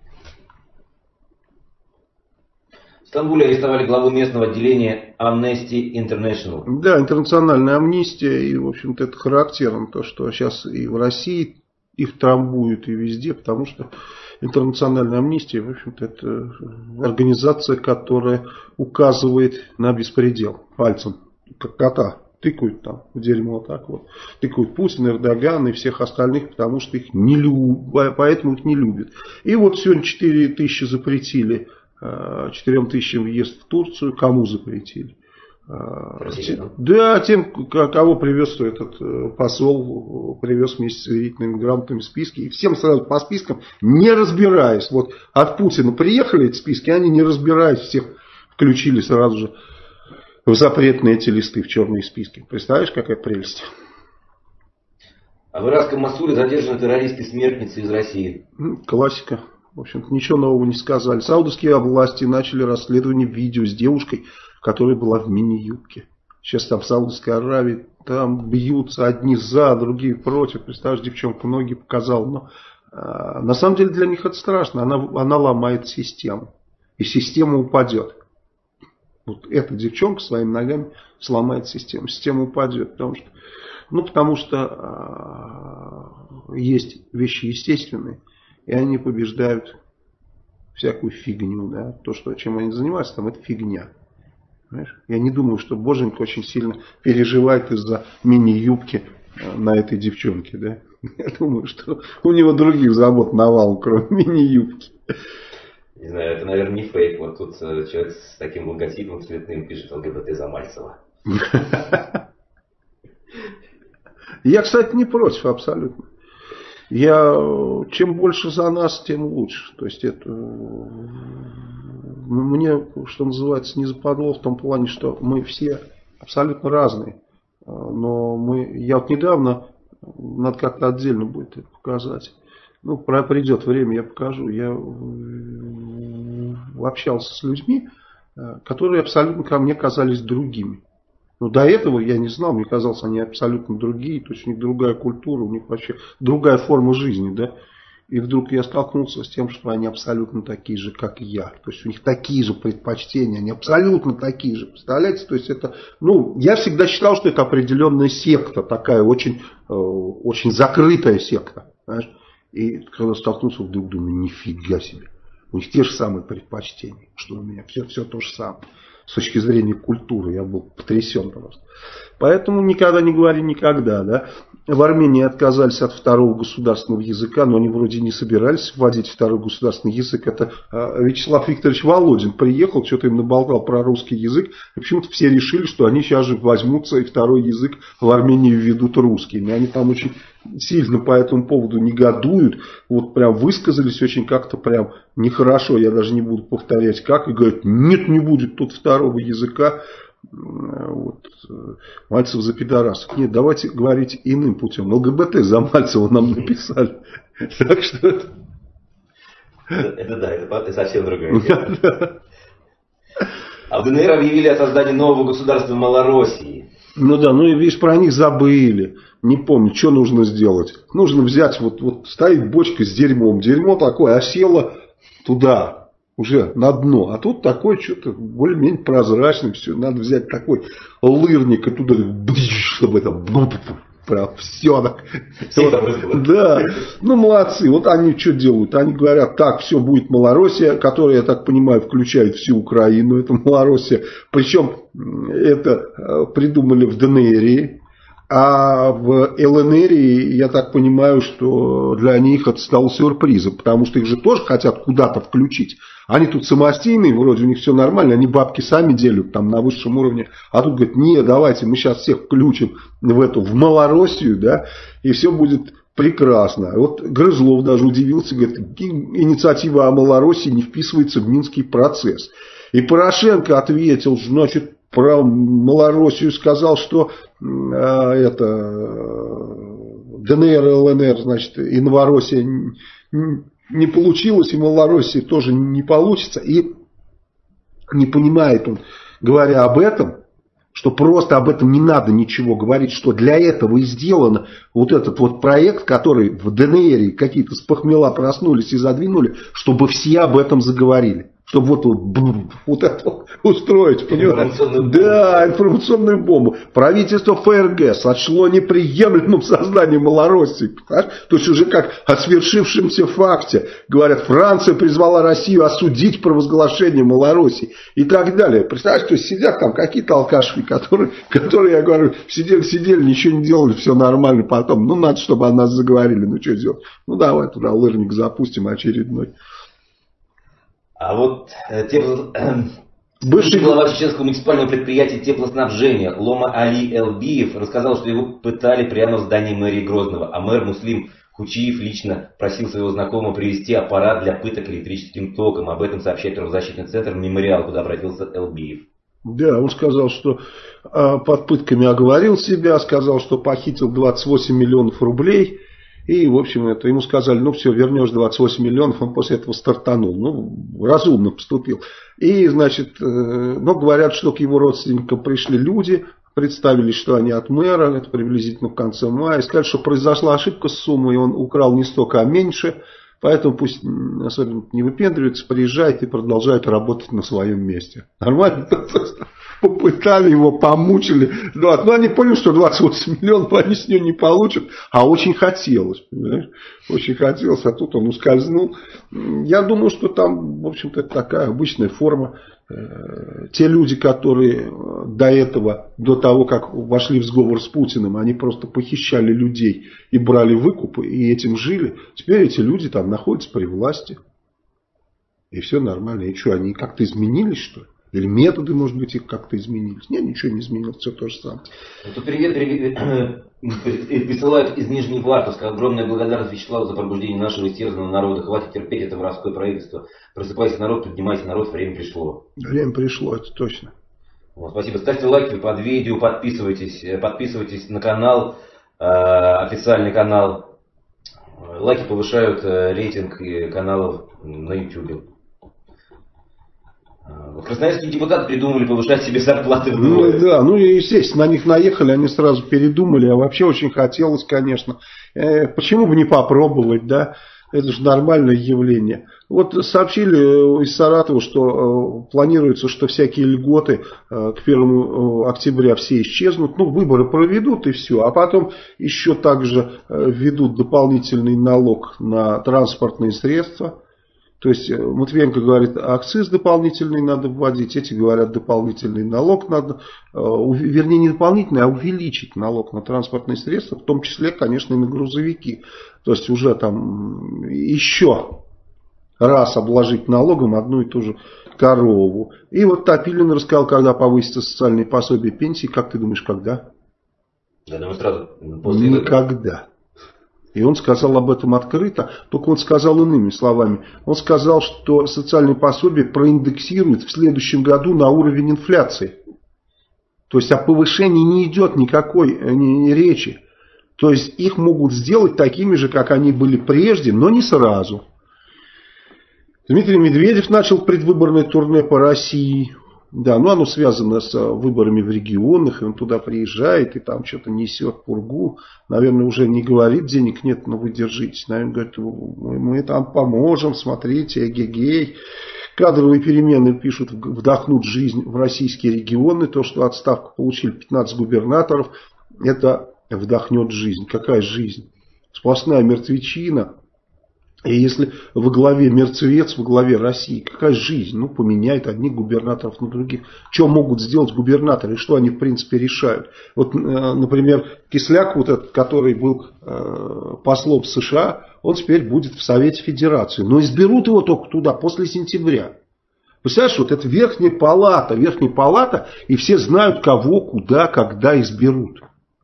В Стамбуле арестовали главу местного отделения Amnesty International. Да, интернациональная амнистия, и, в общем-то, это характерно, то, что сейчас и в России их трамбуют, и везде, потому что интернациональная амнистия, в общем-то, это организация, которая указывает на беспредел пальцем, как кота тыкают там в дерьмо так вот. Тыкают Путина, Эрдогана и всех остальных, потому что их не любят, поэтому их не любят. И вот сегодня 4 тысячи запретили, 4 тысячам въезд в Турцию. Кому запретили? Да, тем, кого привез этот посол, привез вместе с верительными грамотами списки. И всем сразу по спискам, не разбираясь. Вот от Путина приехали эти списки, они не разбираясь, всех включили сразу же в запретные эти листы, в черные списки. Представляешь, какая прелесть? А в иракском Мосуле задержаны террористы-смертницы из России. Классика. В общем-то, ничего нового не сказали. Саудовские власти начали расследование видео с девушкой, которая была в мини-юбке. Сейчас там в Саудовской Аравии там бьются одни за, другие против. Представляешь, девчонка ноги показала. Но на самом деле для них это страшно. Она ломает систему. И система упадет. Вот эта девчонка своими ногами сломает систему. Система упадет. Потому что есть вещи естественные. И они побеждают всякую фигню. Да? То, чем они занимаются, там это фигня. Понимаешь? Я не думаю, что Боженька очень сильно переживает из-за мини-юбки на этой девчонке. Да? Я думаю, что у него других забот навалом, кроме мини-юбки. Не знаю, это, наверное, не фейк. Вот тут человек с таким логотипом цветным пишет ЛГБТ за Мальцева. Я, кстати, не против абсолютно. Чем больше за нас, тем лучше. То есть это мне, что называется, не западло в том плане, что мы все абсолютно разные. Но я вот недавно, надо как-то отдельно будет это показать. Придет время, я покажу. Я общался с людьми, которые абсолютно ко мне казались другими. До этого я не знал, мне казалось, они абсолютно другие, то есть у них другая культура, у них вообще другая форма жизни, да. И вдруг я столкнулся с тем, что они абсолютно такие же, как и я. То есть у них такие же предпочтения, они абсолютно такие же. Представляете? То есть это, я всегда считал, что это определенная секта, такая очень, очень закрытая секта. Понимаешь? И когда столкнулся, вдруг думаю, нифига себе. У них те же самые предпочтения, что у меня. Все то же самое. С точки зрения культуры я был потрясен просто. Поэтому никогда не говори никогда. Да? В Армении отказались от второго государственного языка, но они вроде не собирались вводить второй государственный язык. Это Вячеслав Викторович Володин приехал, что-то им наболтал про русский язык. И почему-то все решили, что они сейчас же возьмутся и второй язык в Армении введут русскими. Они там очень сильно по этому поводу негодуют. Вот прям высказались очень как-то прям нехорошо. Я даже не буду повторять как. И говорят, нет, не будет тут второго языка. Вот. Мальцев за пидорасов. Нет, давайте говорить иным путем. ЛГБТ за Мальцева нам написали. Так что это совсем другая тема. А в ДНР объявили о создании нового государства Малороссии. И видишь, про них забыли. Не помню, что нужно сделать. Нужно взять, вот стоит бочка с дерьмом. Дерьмо такое осело туда. Уже на дно. А тут такое что-то более-менее прозрачное. Все. Надо взять такой лырник и туда, чтобы это прям все так. Да. Молодцы. Вот они что делают? Они говорят, так, все будет Малороссия, которая, я так понимаю, включает всю Украину. Это Малороссия. Причем это придумали в ДНР. А в ЛНР, я так понимаю, что для них это стало сюрпризом, потому что их же тоже хотят куда-то включить. Они тут самостийные, вроде у них все нормально, они бабки сами делят там на высшем уровне. А тут говорят, нет, давайте мы сейчас всех включим в Малороссию, да, и все будет прекрасно. Вот Грызлов даже удивился, говорит, инициатива о Малороссии не вписывается в Минский процесс. И Порошенко ответил, значит, про Малороссию сказал, что ДНР, ЛНР, значит, и Новороссия не получилось, и Малороссия тоже не получится. И не понимает он, говоря об этом, что просто об этом не надо ничего говорить, что для этого и сделан вот этот вот проект, который в ДНР какие-то спохмела проснулись и задвинули, чтобы все об этом заговорили. Чтобы вот это устроить, понимаете? Да, информационную бомбу. Правительство ФРГ сочло неприемлемым создание Малороссии. Понимаешь? То есть уже как о свершившемся факте. Говорят, Франция призвала Россию осудить провозглашение Малороссии. И так далее. Представляешь, то есть сидят там какие-то алкаши, которые, я говорю, сидели, ничего не делали, все нормально. Потом, ну надо, чтобы о нас заговорили. Ну что делать? Ну давай туда лырник запустим очередной. А вот бывший глава чеченского муниципального предприятия теплоснабжения Лома Али Элбиев рассказал, что его пытали прямо в здании мэрии Грозного, а мэр Муслим Хучиев лично просил своего знакомого привезти аппарат для пыток электрическим током. Об этом сообщает правозащитный центр «Мемориал», куда обратился Элбиев. Да, он сказал, что под пытками оговорил себя, сказал, что похитил 28 миллионов рублей. И, в общем, это ему сказали, ну все, вернешь 28 миллионов, он после этого стартанул. Ну, разумно поступил. И, значит, но говорят, что к его родственникам пришли люди, представились, что они от мэра, это приблизительно в конце мая, сказали, что произошла ошибка с суммой, он украл не столько, а меньше, поэтому пусть особенно не выпендривается, приезжает и продолжает работать на своем месте. Нормально? Попытали его, помучили. Но они поняли, что 28 миллионов они с нее не получат. А очень хотелось. Понимаешь? Очень хотелось, а тут он ускользнул. Я думаю, что там, в общем-то, это такая обычная форма. Те люди, которые до этого, до того, как вошли в сговор с Путиным, они просто похищали людей и брали выкупы, и этим жили. Теперь эти люди там находятся при власти. И все нормально. И что, они как-то изменились, что ли? Или методы, может быть, их как-то изменились. Нет, ничего не изменилось, все то же самое. Тут привет присылают из Нижневартовска. Огромная благодарность Вячеславу за пробуждение нашего истерзанного народа. Хватит терпеть это воровское правительство. Просыпайся, народ, поднимайся, народ, время пришло. Время пришло, это точно. Вот, спасибо. Ставьте лайки под видео, подписывайтесь на канал, официальный канал. Лайки повышают рейтинг каналов на YouTube. Красноярские депутаты придумали повышать себе зарплаты вдвое. Ну да, ну естественно, на них наехали, они сразу передумали, а вообще очень хотелось, конечно. Почему бы не попробовать, да? Это же нормальное явление. Вот сообщили из Саратова, что планируется, что всякие льготы к 1 октября все исчезнут. Ну, выборы проведут и все. А потом еще также введут дополнительный налог на транспортные средства. То есть Матвиенко говорит, акциз дополнительный надо вводить, эти говорят, дополнительный налог надо, вернее не дополнительный, а увеличить налог на транспортные средства, в том числе, конечно, и на грузовики. То есть уже там еще раз обложить налогом одну и ту же корову. И вот Топилин рассказал, когда повысится социальные пособия, пенсии, как ты думаешь, когда? Я думаю, сразу после Никогда. И он сказал об этом открыто, только он сказал иными словами. Он сказал, что социальные пособия проиндексируют в следующем году на уровень инфляции. То есть о повышении не идет никакой речи. То есть их могут сделать такими же, как они были прежде, но не сразу. Дмитрий Медведев начал предвыборное турне по России. Да, ну оно связано с выборами в регионах, и он туда приезжает и там что-то несет пургу. Наверное, уже не говорит, денег нет, но вы держитесь. Наверное, говорит, мы там поможем, смотрите, эгегей. Кадровые перемены, пишут, вдохнут жизнь в российские регионы. То, что отставку получили 15 губернаторов, это вдохнет жизнь. Какая жизнь? Сплошная мертвечина. И если во главе мертвец, во главе России, какая жизнь? Ну, поменяет одних губернаторов на других. Что могут сделать губернаторы? Что они, в принципе, решают? Вот, например, Кисляк, вот этот, который был послом в США, он теперь будет в Совете Федерации. Но изберут его только туда, после сентября. Представляешь, вот это Верхняя Палата, и все знают, кого, куда, когда изберут.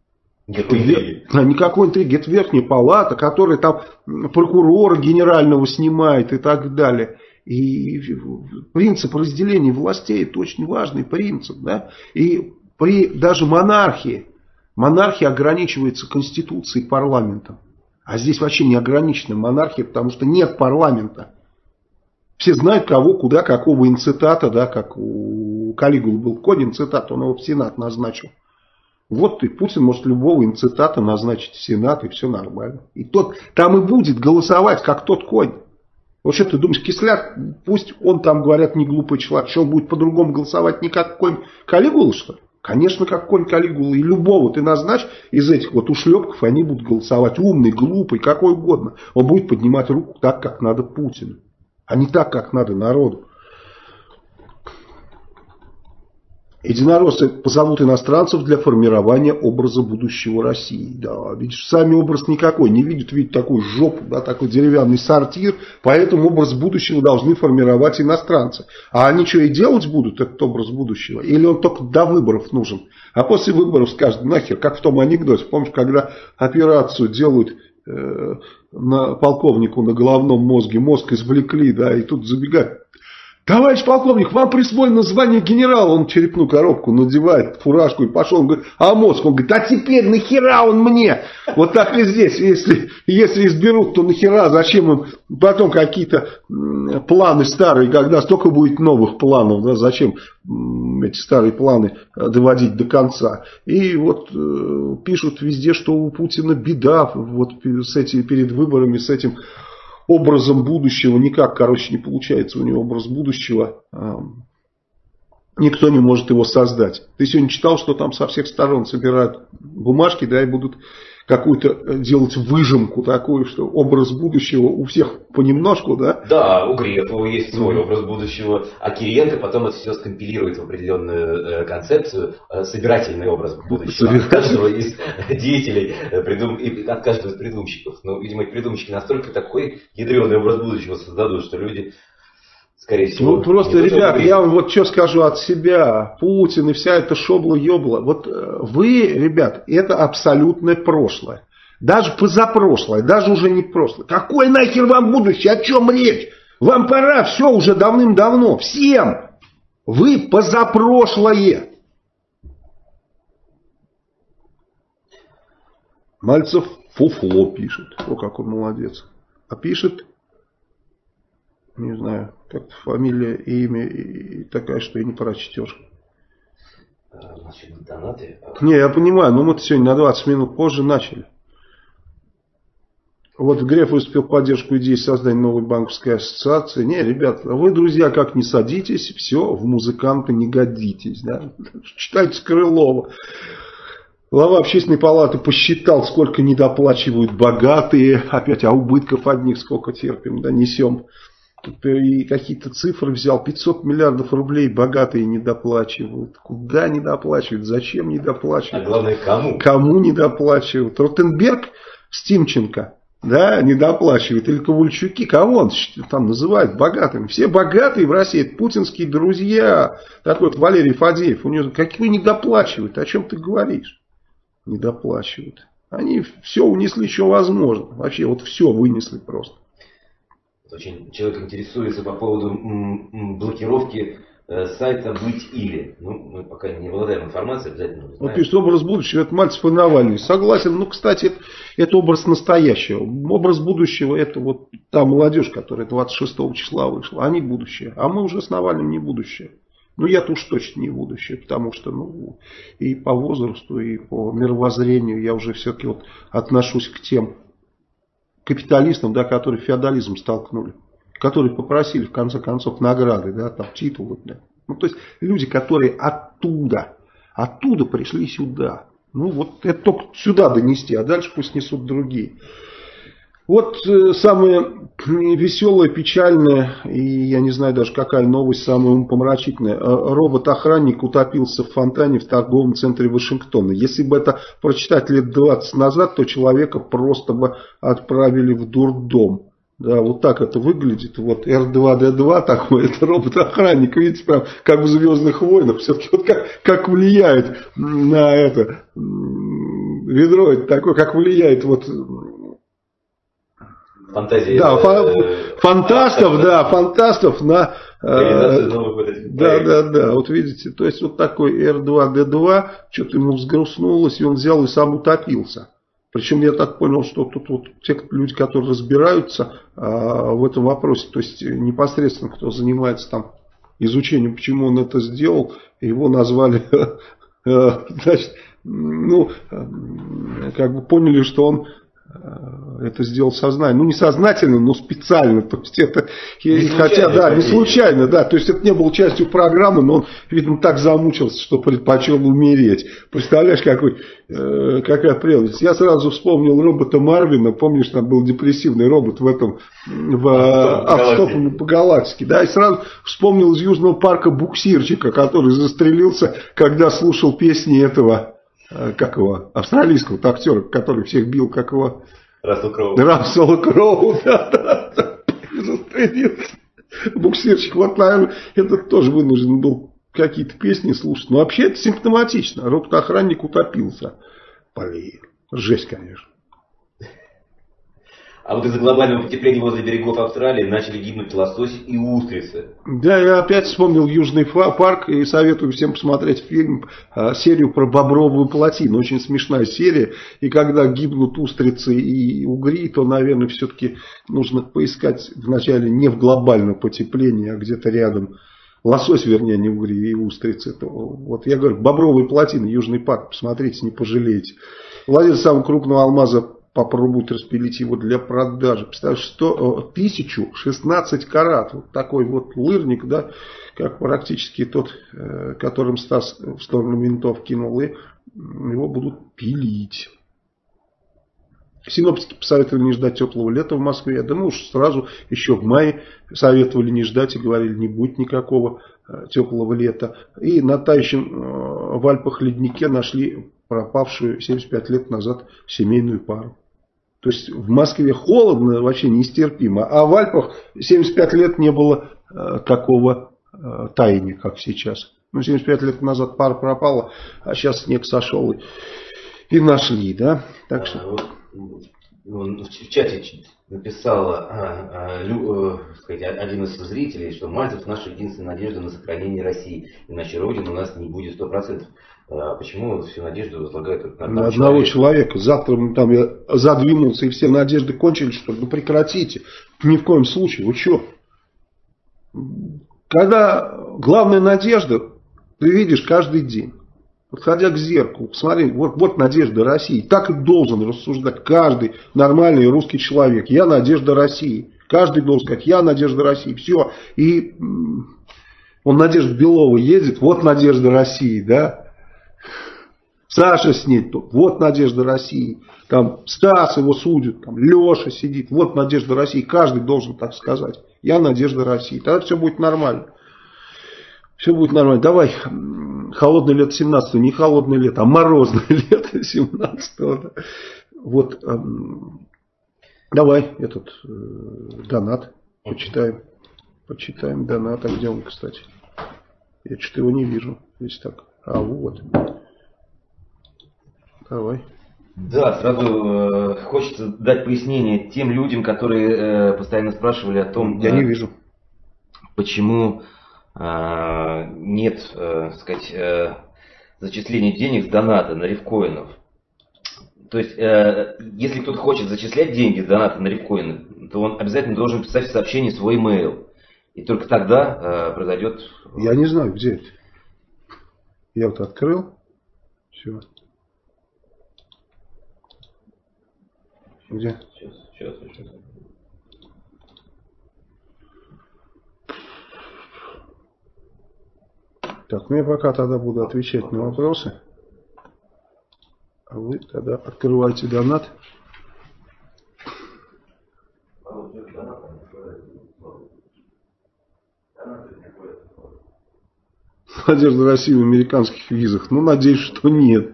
Никакой интриги. Это Верхняя Палата, которая там прокурора генерального снимает и так далее. И принцип разделения властей — это очень важный принцип. Да? И при даже монархия ограничивается Конституцией и парламентом. А здесь вообще не ограничена монархия, потому что нет парламента. Все знают, кого, куда, какого инцитата, да, как у Калигулы был конь инцитат, он его в Сенат назначил. Вот и Путин может любого инцитата назначить в Сенат, и все нормально. И тот там и будет голосовать, как тот конь. Вот что ты думаешь, Кисляк, пусть он там, говорят, не глупый человек, что он будет по-другому голосовать, не как какой-нибудь Калигула, что ли? Конечно, как какой-нибудь Калигула. И любого ты назначь из этих вот ушлепков, они будут голосовать. Умный, глупый, какой угодно. Он будет поднимать руку так, как надо Путину, а не так, как надо народу. Единороссы позовут иностранцев для формирования образа будущего России. Да, видишь, сами образ никакой не видят, видят такую жопу, да, такой деревянный сортир, поэтому образ будущего должны формировать иностранцы. А они что, и делать будут, этот образ будущего? Или он только до выборов нужен? А после выборов скажут, нахер, как в том анекдоте, помнишь, когда операцию делают на полковнику на головном мозге, мозг извлекли, да, и тут забегают. Товарищ полковник, вам присвоено звание генерала. Он черепную коробку надевает, фуражку и пошел. Он говорит, а мозг? Он говорит, а теперь нахера он мне? Вот так и здесь. Если изберут, то нахера? Зачем им потом какие-то планы старые, когда столько будет новых планов? Да? Зачем эти старые планы доводить до конца? И вот пишут везде, что у Путина беда вот перед выборами с этим образом будущего. Никак, короче, не получается у него образ будущего. Никто не может его создать. Ты сегодня читал, что там со всех сторон собирают бумажки, да, и будут какую-то делать выжимку такую, что образ будущего у всех понемножку, да? Да, у Грефова есть свой образ будущего, а Кириенко потом это все скомпилирует в определенную концепцию, собирательный образ будущего. От каждого из деятелей, от каждого из придумщиков. Ну, видимо, придумщики настолько такой ядреный образ будущего создадут, что люди... Скорее всего. Ну просто, ребят, я вам вот что скажу от себя. Путин и вся эта шобла-ебла. Вот вы, ребят, это абсолютное прошлое. Даже позапрошлое, даже уже не прошлое. Какой нахер вам будущее? О чем речь? Вам пора, все уже давным-давно. Всем. Вы позапрошлое. Мальцев фуфло пишет. О, как он молодец. А пишет... Не знаю, как фамилия и имя и такая, что и не прочтешь. Значит, донаты. Не, я понимаю, но мы-то сегодня на 20 минут позже начали. Вот Греф выступил в поддержку идеи создания новой банковской ассоциации. Не, ребят, вы, друзья, как не садитесь, все, в музыканты не годитесь. Да? Читайте Крылова. Глава общественной палаты посчитал, сколько недоплачивают богатые. Опять, а убытков от них сколько терпим, да, несем. И какие-то цифры взял. 500 миллиардов рублей богатые недоплачивают. Куда недоплачивают? Зачем недоплачивают? А главное, кому? Кому недоплачивают? Ротенберг с Тимченко, да, недоплачивает. Или Ковальчуки. Кого он там называет богатыми? Все богатые в России. Это путинские друзья. Такой вот Валерий Фадеев. У него какие недоплачивают? О чем ты говоришь? Недоплачивают. Они все унесли, что возможно. Вообще вот все вынесли просто. Очень человек интересуется по поводу блокировки сайта «Быть или». Ну, мы пока не обладаем информацией, обязательно узнаем. Вот пишет, образ будущего, это Мальцев и Навальный. Согласен, ну, кстати, это образ настоящего. Образ будущего, это вот та молодежь, которая 26 числа вышла. Они будущее. А мы уже с Навальным не будущее. Ну, я-то уж точно не будущее, потому что, ну, и по возрасту, и по мировоззрению я уже все-таки вот отношусь к тем капиталистам, да, которые феодализм столкнули, которые попросили в конце концов награды, да, там титулы, да. Ну, то есть люди, которые оттуда пришли сюда. Ну вот это только сюда донести, а дальше пусть несут другие. Вот самое веселое, печальное, и я не знаю даже какая новость, самая умопомрачительная. Робот-охранник утопился в фонтане в торговом центре Вашингтона. Если бы это прочитать лет 20 назад, то человека просто бы отправили в дурдом. Да, вот так это выглядит. Вот R2-D2 такой, это робот-охранник. Видите, прям как в «Звездных войнах». Все-таки вот как влияет на это ведро, это такое, как влияет вот... Фантазии. Да, фантастов на... Да, вот видите, то есть вот такой R2-D2, что-то ему взгрустнулось, и он взял и сам утопился. Причем я так понял, что тут вот те люди, которые разбираются в этом вопросе, то есть непосредственно кто занимается там изучением, почему он это сделал, его назвали, значит, ну, как бы поняли, что он это сделал сознательно. Ну, не сознательно, но специально. То есть это, не случайно, да. То есть это не было частью программы, но он, видно, так замучился, что предпочел умереть. Представляешь, какая прелесть. Я сразу вспомнил робота Марвина. Помнишь, там был депрессивный робот автоп по галактике. Да, и сразу вспомнил из Южного парка буксирчика, который застрелился, когда слушал песни этого... австралийского актера, который всех бил, Рассел Кроу, да. Застрелился. Буксирчик, вот, наверное, этот тоже вынужден был какие-то песни слушать. Но вообще это симптоматично. Робот-охранник утопился. Блин, жесть, конечно. А вот из-за глобального потепления возле берегов Австралии начали гибнуть лосось и устрицы. Да, я опять вспомнил Южный парк и советую всем посмотреть серию про бобровую плотину. Очень смешная серия. И когда гибнут устрицы и угри, то, наверное, все-таки нужно поискать вначале не в глобальном потеплении, а где-то рядом. Лосось, вернее, не угри, и устрицы. Вот я говорю, бобровая плотина, Южный парк, посмотрите, не пожалеете. Владелец самого крупного алмаза попробуют распилить его для продажи. Представляешь, 1016 карат. Вот такой вот лырник, да, как практически тот, которым Стас в сторону ментов кинул, и его будут пилить. Синоптики посоветовали не ждать теплого лета в Москве. Да мы уж сразу еще в мае советовали не ждать и говорили, не будет никакого теплого лета. И на тающем в Альпах леднике нашли пропавшую 75 лет назад семейную пару. То есть в Москве холодно, вообще нестерпимо. А в Альпах 75 лет не было такого таяния, как сейчас. 75 лет назад пара пропала, а сейчас снег сошел и нашли, да? Так что... В чате написал один из зрителей, что Мальцев наша единственная надежда на сохранение России. Иначе Родина у нас не будет 100%. Почему он всю надежду возлагает на одного человека? Завтра там я задвинулся и все надежды кончились, что ли? Ну прекратите. Ни в коем случае. Вы что? Когда главная надежда, ты видишь каждый день. Подходя к зеркалу, посмотри, вот надежда России. Так и должен рассуждать каждый нормальный русский человек. Я надежда России. Каждый должен сказать, я надежда России. Все. И он Надежда Белова едет, вот надежда России, да. Саша с ней, вот надежда России. Там Стас его судит, там Леша сидит, вот надежда России. Каждый должен так сказать. Я надежда России. Тогда все будет нормально. Все будет нормально. Давай, холодное лето 17-го, не холодное лето, а морозное лето 17-го. Вот, давай этот донат почитаем. Почитаем донат. А где он, кстати? Я что-то его не вижу. Здесь так. А вот. Давай. Да, сразу хочется дать пояснение тем людям, которые постоянно спрашивали о том, я не вижу, почему нет, сказать, зачисления денег с доната на рифкоинов. То есть, если кто-то хочет зачислять деньги с доната на рифкоины, то он обязательно должен писать в сообщении свой email. И только тогда произойдет... Я не знаю, где это. Я вот открыл. Все. Где? Сейчас. Так, ну я пока тогда буду отвечать на вопросы. А вы тогда открывайте донат. Надежда России в американских визах. Ну, надеюсь, что нет.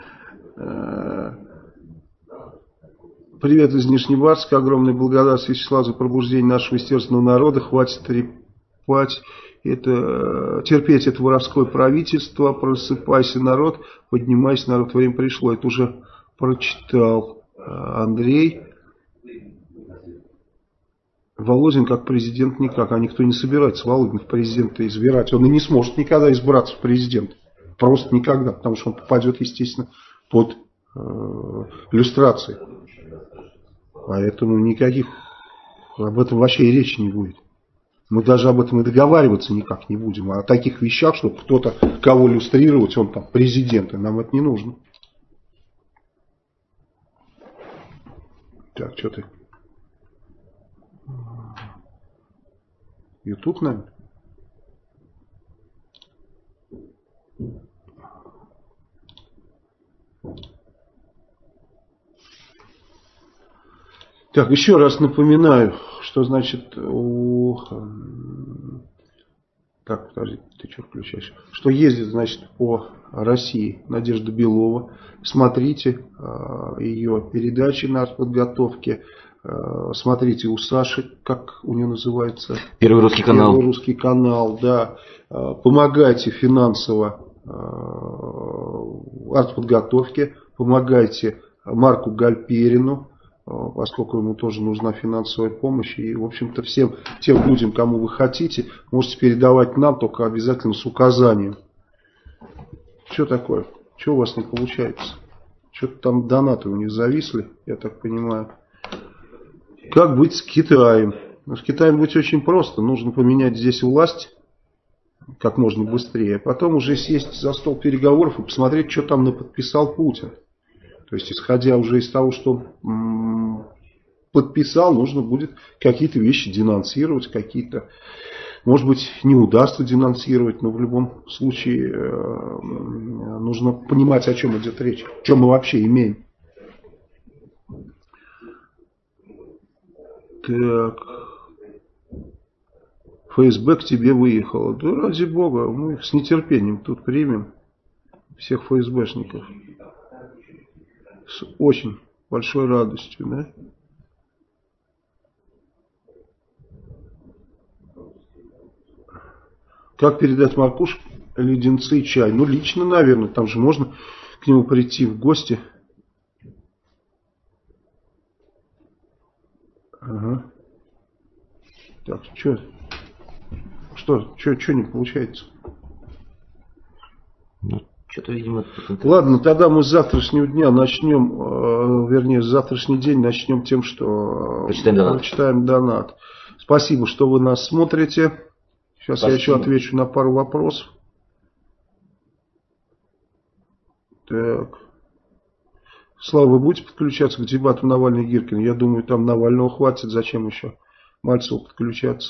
Привет из Нижневартска. Огромная благодарность, Вячеслав, за пробуждение нашего естественного народа. Хватит трепать. Терпеть это воровское правительство. Просыпайся, народ. Поднимайся, народ. Время пришло. Это уже прочитал Андрей. Володин как президент никак. А никто не собирается Володин в президента избирать. Он и не сможет никогда избраться в президент. Просто никогда. Потому что он попадет, естественно, под люстрации. Поэтому никаких об этом вообще и речи не будет. Мы даже об этом и договариваться никак не будем. А о таких вещах, чтобы кто-то, кого люстрировать, он там президент, и нам это не нужно. Так, что ты? YouTube, наверное? Так, еще раз напоминаю, что значит Так, подожди, ты что включаешь? Что ездит, значит, по России Надежда Белова. Смотрите ее передачи на артподготовке. Смотрите у Саши, как у нее называется? Первый русский канал. Первый русский канал, да. Помогайте финансово артподготовке. Помогайте Марку Гальперину, поскольку ему тоже нужна финансовая помощь. И, в общем-то, всем тем людям, кому вы хотите, можете передавать нам, только обязательно с указанием. Что такое? Что у вас не получается? Что-то там донаты у них зависли, я так понимаю. Как быть с Китаем? С Китаем быть очень просто. Нужно поменять здесь власть как можно быстрее. А потом уже сесть за стол переговоров и посмотреть, что там наподписал Путин. То есть, исходя уже из того, что подписал, нужно будет какие-то вещи денонсировать, какие-то, может быть, не удастся денонсировать, но в любом случае нужно понимать, о чем идет речь, что мы вообще имеем. Так, ФСБ к тебе выехало. Да ради бога, мы с нетерпением тут примем всех ФСБшников. С очень большой радостью, да? Как передать Маркуш леденцы и чай? Ну, лично, наверное, там же можно к нему прийти в гости. Ага. Так, что не получается? Что-то, видимо, ладно, тогда мы с завтрашнего дня начнем, вернее, с завтрашний день начнем тем, что прочитаем донат. Спасибо, что вы нас смотрите. Сейчас я еще отвечу на пару вопросов. Так. Слава, вы будете подключаться к дебату Навальный-Гиркин? Я думаю, там Навального хватит. Зачем еще Мальцеву подключаться?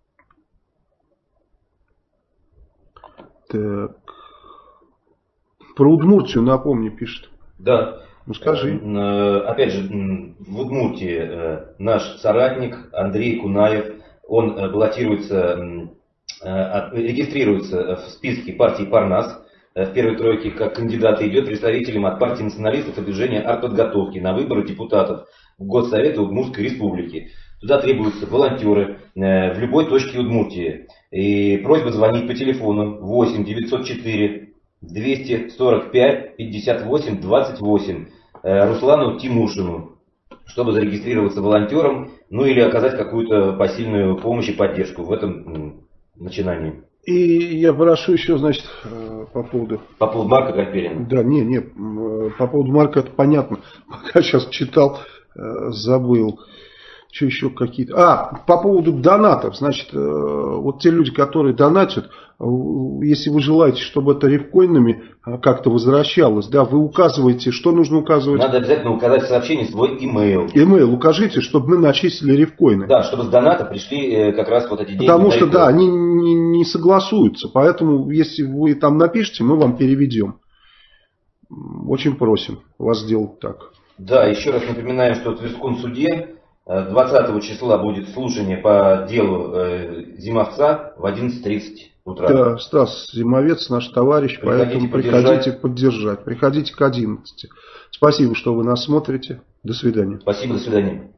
Так. Про Удмуртию, напомни, пишет. Да. Ну скажи. Опять же, в Удмуртии наш соратник Андрей Кунаев, он баллотируется, регистрируется в списке партии Парнас. В первой тройке как кандидат идет представителем от партии националистов и движения артподготовки на выборы депутатов в Госсовет Удмуртской республики. Туда требуются волонтеры в любой точке Удмуртии. И просьба звонить по телефону 8 904 245 58 28 Руслану Тимушину, чтобы зарегистрироваться волонтером, ну или оказать какую-то посильную помощь и поддержку в этом начинании. И я прошу еще, значит, по поводу Марка Гальперина. Да, не, по поводу Марка это понятно. Пока сейчас читал, забыл. Что еще какие-то... по поводу донатов. Значит, вот те люди, которые донатят, если вы желаете, чтобы это рифкоинами как-то возвращалось, да, вы указываете, что нужно указывать? Надо обязательно указать в сообщении свой имейл. Имейл укажите, чтобы мы начислили рифкоины. Да, чтобы с доната пришли как раз вот эти деньги. Потому что, да, они не согласуются. Поэтому, если вы там напишите, мы вам переведем. Очень просим вас сделать так. Да, еще раз напоминаем, что в Тверском суде 20 числа будет слушание по делу Зимовца в 11:30 утра. Да, Стас Зимовец наш товарищ, поэтому приходите поддержать. Приходите к 11. Спасибо, что вы нас смотрите. До свидания. Спасибо, до свидания.